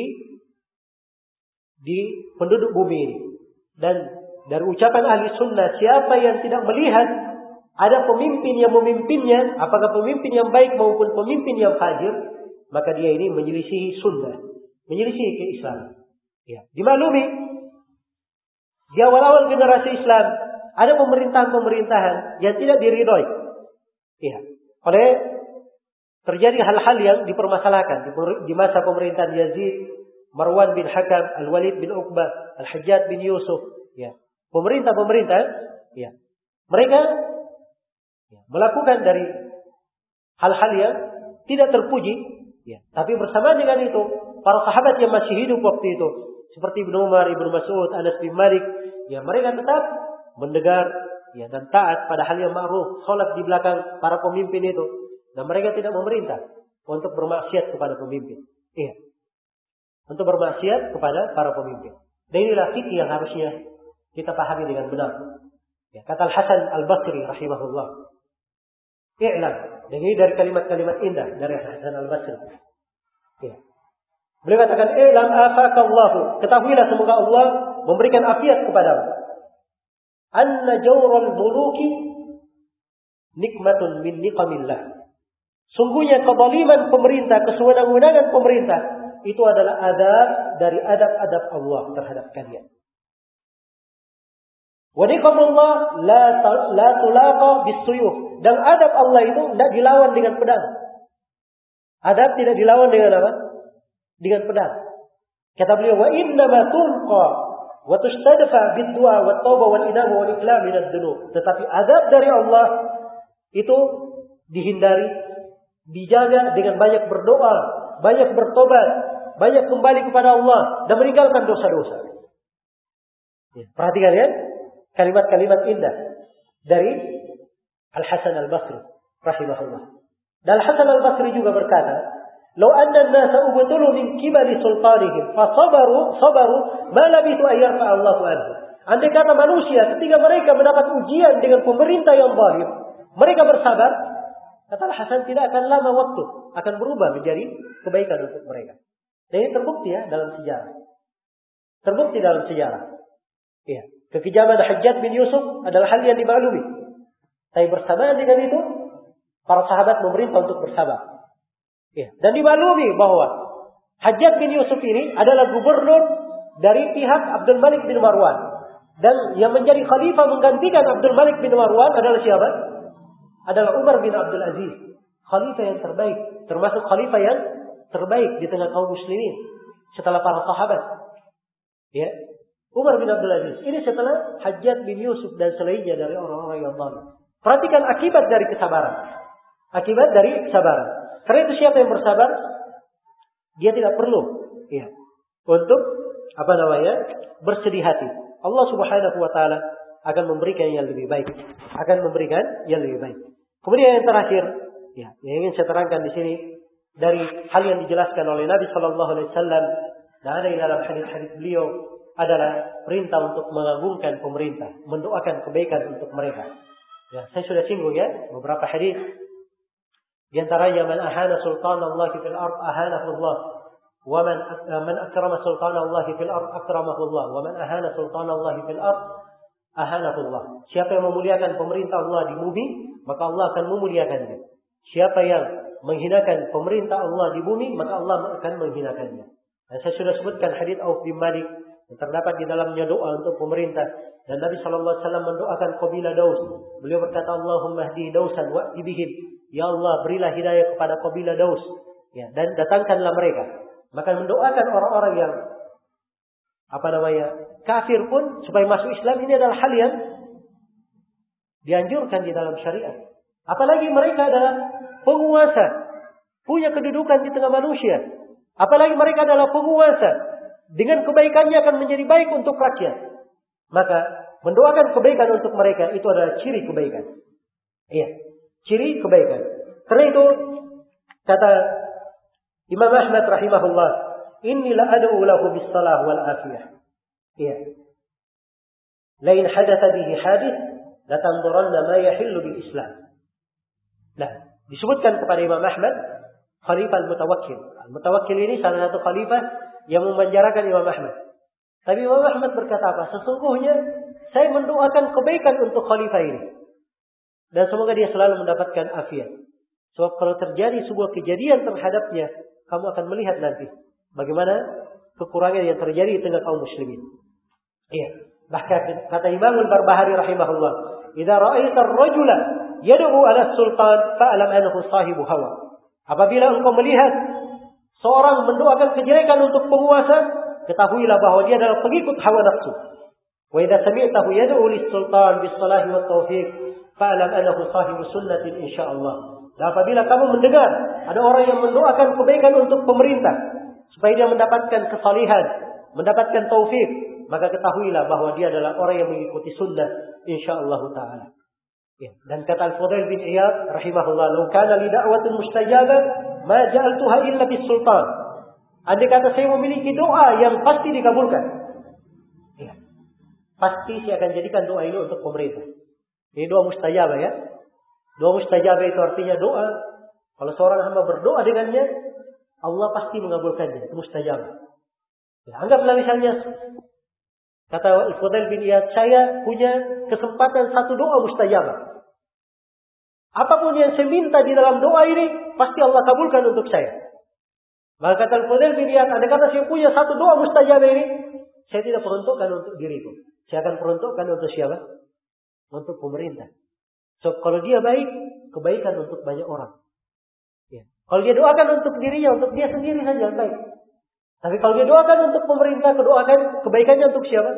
di penduduk bumi ini. Dan dari ucapan ahli sunnah, siapa yang tidak melihat ada pemimpin yang memimpinnya, apakah pemimpin yang baik maupun pemimpin yang fajir, maka dia ini menyelisihi sunnah, menyelisihi keislaman. Ya, dimaklumi di awal-awal generasi Islam ada pemerintahan-pemerintahan yang tidak diridhoi. Ya, oleh terjadi hal-hal yang dipermasalahkan di masa pemerintahan Yazid, Marwan bin Hakam, Al-Walid bin Uqbah, Al-Hajjaj bin Yusuf. Ya, pemerintah-pemerintah, ya, mereka ya, melakukan dari hal-hal yang tidak terpuji. Ya, tapi bersama dengan itu, para sahabat yang masih hidup waktu itu, seperti Ibnu Umar, Ibnu Mas'ud, Anas bin Malik, ya mereka tetap mendengar ya, dan taat pada hal yang ma'ruf, salat di belakang para pemimpin itu. Dan mereka tidak memerintah untuk bermaksiat kepada pemimpin. Iya. Untuk bermaksiat kepada para pemimpin. Dan inilah fikih yang harusnya kita pahami dengan benar. Ya, kata Al-Hasan Al-Basri rahimahullah. I'lam. Dan ini dari kalimat-kalimat indah dari Hasan Al-Basri. Ya. Beliau katakan, "Eh lam afakallahu." Ketahuilah semoga Allah memberikan afiat kepadamu. Anna jawral muluki nikmatun min niqamillah. Sungguhnya kezaliman pemerintah, kesewenang-wenangan pemerintah itu adalah adab dari adab-adab Allah terhadap kalian. Wa niqamullah la la tulaqa bisuyuf. Dan adab Allah itu tidak dilawan dengan pedang. Adab tidak dilawan dengan apa? Dengan pedang. Kata beliau, wa innama tulqa wa tustadfa bid-du'a wat taubah wal inaba wal iqlam min adz-dzunub. Tetapi adab dari Allah itu dihindari, dijaga dengan banyak berdoa, banyak bertobat, banyak kembali kepada Allah dan meninggalkan dosa-dosa. Ya, perhatikan ya, kalimat-kalimat indah dari Al-Hasan Al-Basri rahimahullah. Dan Al-Hasan Al-Basri juga berkata, "Lau anna an-nasa ubtulu min kibali sultanihim fa sabaru sabaru ma labithu an yarfa Allahu anhu." Andai kata manusia ketika mereka mendapat ujian dengan pemerintah yang zalim, mereka bersabar, kata Al-Hasan, tidak akan lama waktu akan berubah menjadi kebaikan untuk mereka. Dan ini terbukti ya dalam sejarah. Terbukti dalam sejarah. Iya, kekejaman Hajjaj bin Yusuf adalah hal yang dimaklumi. Tapi bersamaan dengan itu, para sahabat memerintah untuk bersabar. Ya. Dan dimaklumi bahwa Hajjaj bin Yusuf ini adalah gubernur dari pihak Abdul Malik bin Marwan. Dan yang menjadi khalifah menggantikan Abdul Malik bin Marwan adalah siapa? Adalah Umar bin Abdul Aziz. Khalifah yang terbaik. Termasuk khalifah yang terbaik di tengah kaum muslimin setelah para sahabat. Ya. Umar bin Abdul Aziz. Ini setelah Hajjaj bin Yusuf dan selainnya dari orang-orang yang zalim. Perhatikan akibat dari kesabaran. Akibat dari kesabaran. Karena itu siapa yang bersabar, dia tidak perlu ya, untuk apa namanya bersedih hati. Allah Subhanahu wa taala akan memberikan yang lebih baik. Akan memberikan yang lebih baik. Kemudian yang terakhir, ya, yang ingin saya terangkan di sini dari hal yang dijelaskan oleh Nabi sallallahu alaihi wasallam dan ada di dalam hadis-hadis beliau adalah perintah untuk mengagungkan pemerintah, mendoakan kebaikan untuk mereka. Ya, saya sudah singgung ya beberapa hadis. Di antaranya man ahana sultan Allah fil ard ahanahu Allah, wa man man akrama sultan Allah fil ard akramahu Allah, wa man ahana sultan Allah fil ard ahanahu Allah. Siapa yang memuliakan pemerintah Allah di bumi, maka Allah akan memuliakannya. Siapa yang menghinakan pemerintah Allah di bumi, maka Allah akan menghinakannya. Dan saya sudah sebutkan hadis Auf bin Malik yang terdapat di dalamnya doa untuk pemerintah. Dan Nabi sallallahu alaihi wasallam mendoakan kabilah Daus. Beliau berkata, Allahumma hdi Dausan wa'ti bihim. Ya Allah, berilah hidayah kepada kabilah Daus. Ya, dan datangkanlah mereka. Maka mendoakan orang-orang yang apa namanya kafir pun supaya masuk Islam, ini adalah hal yang dianjurkan di dalam syariat. Apalagi mereka adalah penguasa, punya kedudukan di tengah manusia. Apalagi mereka adalah penguasa, dengan kebaikannya akan menjadi baik untuk rakyat. Maka mendoakan kebaikan untuk mereka itu adalah ciri kebaikan. Iya, ciri kebaikan. Karena itu kata Imam Ahmad rahimahullah, "Inni la ad'u lahu bis salah wal afiyah." Iya. Lain hadatha bihi hadith la tanzuranna ma yahillu bil Islam. Nah, disebutkan kepada Imam Ahmad Khalifah Al-Mutawakkil. Al-Mutawakkil ini salah satu khalifah yang memenjarakan Imam Ahmad. Tapi Imam Ahmad berkata apa? Sesungguhnya saya mendoakan kebaikan untuk khalifah ini. Dan semoga dia selalu mendapatkan afiat. Sebab kalau terjadi sebuah kejadian terhadapnya, kamu akan melihat nanti bagaimana kekurangan yang terjadi di tengah kaum muslimin. Iya. Bahkan kata Imam Al-Barbahari rahimahullah, "Idza ra'aita ar-rajula yad'u 'ala sultan fa'lam annahu sahibu hawa." Apabila engkau melihat seorang mendoakan kejelekan untuk penguasa, ketahuilah bahwa dia adalah pengikut hawa nafsu. Wa idza sami'tahu yad'u lis-sultan bis-salahi wat-taufiq fa'lam annahu sahibu sunnatin insyaallah. Dan apabila kamu mendengar ada orang yang mendoakan kebaikan untuk pemerintah supaya dia mendapatkan kesalihan, mendapatkan taufik, maka ketahuilah bahwa dia adalah orang yang mengikuti sunnah insyaallah taala. Ya, dan kata Al-Fudail bin Iyad rahimahullah, "Law kana li da'watin mustajabah ma ja'altuha illa bis-sultan." Andai kata saya memiliki doa yang pasti dikabulkan, ya, pasti saya akan jadikan doa ini untuk pemerintah. Ini doa mustajabah ya. Doa mustajabah itu artinya doa. Kalau seorang hamba berdoa dengannya, Allah pasti mengabulkannya, itu mustajab. Ya, anggaplah misalnya kata Fudail bin Iyad, saya punya kesempatan satu doa mustajab. Apapun yang saya minta di dalam doa ini, pasti Allah kabulkan untuk saya. Maka kata Fudail bin Iyad, andai kata saya punya satu doa mustajab ini, saya tidak peruntukkan untuk diriku. Saya akan peruntukkan untuk siapa? Untuk pemerintah. So, kalau dia baik, kebaikan untuk banyak orang. Ya. Kalau dia doakan untuk dirinya, untuk dia sendiri saja baik. Tapi kalau dia doakan untuk pemerintah, kedoakan kebaikannya untuk siapa?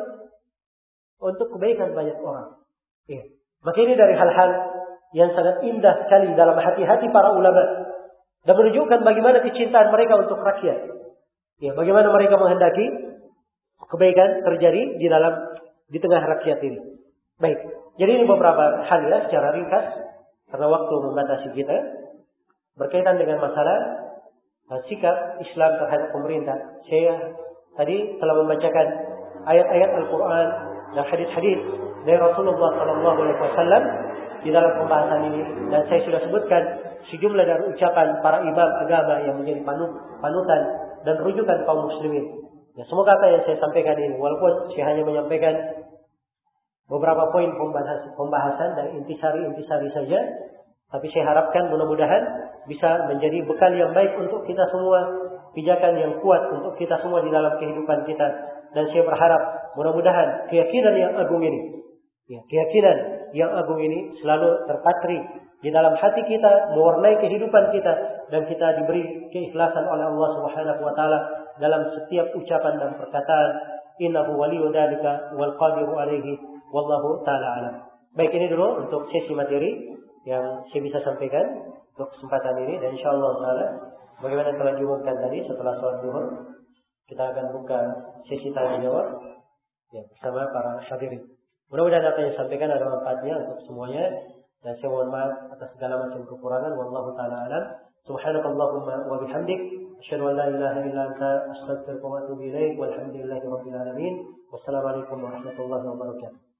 Untuk kebaikan banyak orang. Ya. Maka ini dari hal-hal yang sangat indah sekali dalam hati-hati para ulama dan menunjukkan bagaimana kecintaan mereka untuk rakyat. Ya, bagaimana mereka menghendaki kebaikan terjadi di dalam di tengah rakyat ini. Baik. Jadi ini beberapa hal ya secara ringkas karena waktu membatasi kita berkaitan dengan masalah uh, sikap Islam terhadap pemerintah. Saya tadi telah membacakan ayat-ayat Al-Quran dan hadis-hadis dari Rasulullah Sallallahu Alaihi Wasallam di dalam pembahasan ini, dan saya sudah sebutkan sejumlah dari ucapan para imam agama yang menjadi panut, panutan dan rujukan kaum muslimin. Ya, semoga apa yang saya sampaikan ini, walaupun saya hanya menyampaikan beberapa poin pembahasan, pembahasan dan intisari-intisari saja, tapi saya harapkan mudah-mudahan bisa menjadi bekal yang baik untuk kita semua, pijakan yang kuat untuk kita semua di dalam kehidupan kita. Dan saya berharap mudah-mudahan keyakinan yang agung ini, ya, keyakinan yang agung ini selalu terpatri di dalam hati kita, mewarnai kehidupan kita, dan kita diberi keikhlasan oleh Allah Subhanahu wa taala dalam setiap ucapan dan perkataan. Innahu waliyyu dzalika wal qadiru alaihi wallahu taala alam. Baik, ini dulu untuk sesi materi yang saya bisa sampaikan untuk kesempatan ini, dan insyaallah taala bagaimana telah diumumkan tadi setelah sholat zuhur kita akan buka sesi tanya jawab ya bersama para hadirin. Mudah-mudahan apa yang disampaikan ada manfaatnya untuk semuanya, dan saya mohon maaf atas segala macam kekurangan. Wallahu taala alam. Subhanakallahumma wa bihamdik asyhadu an la ilaha illa anta astaghfiruka wa atubu ilaik. Walhamdulillahi rabbil alamin. Wassalamualaikum warahmatullahi wabarakatuh.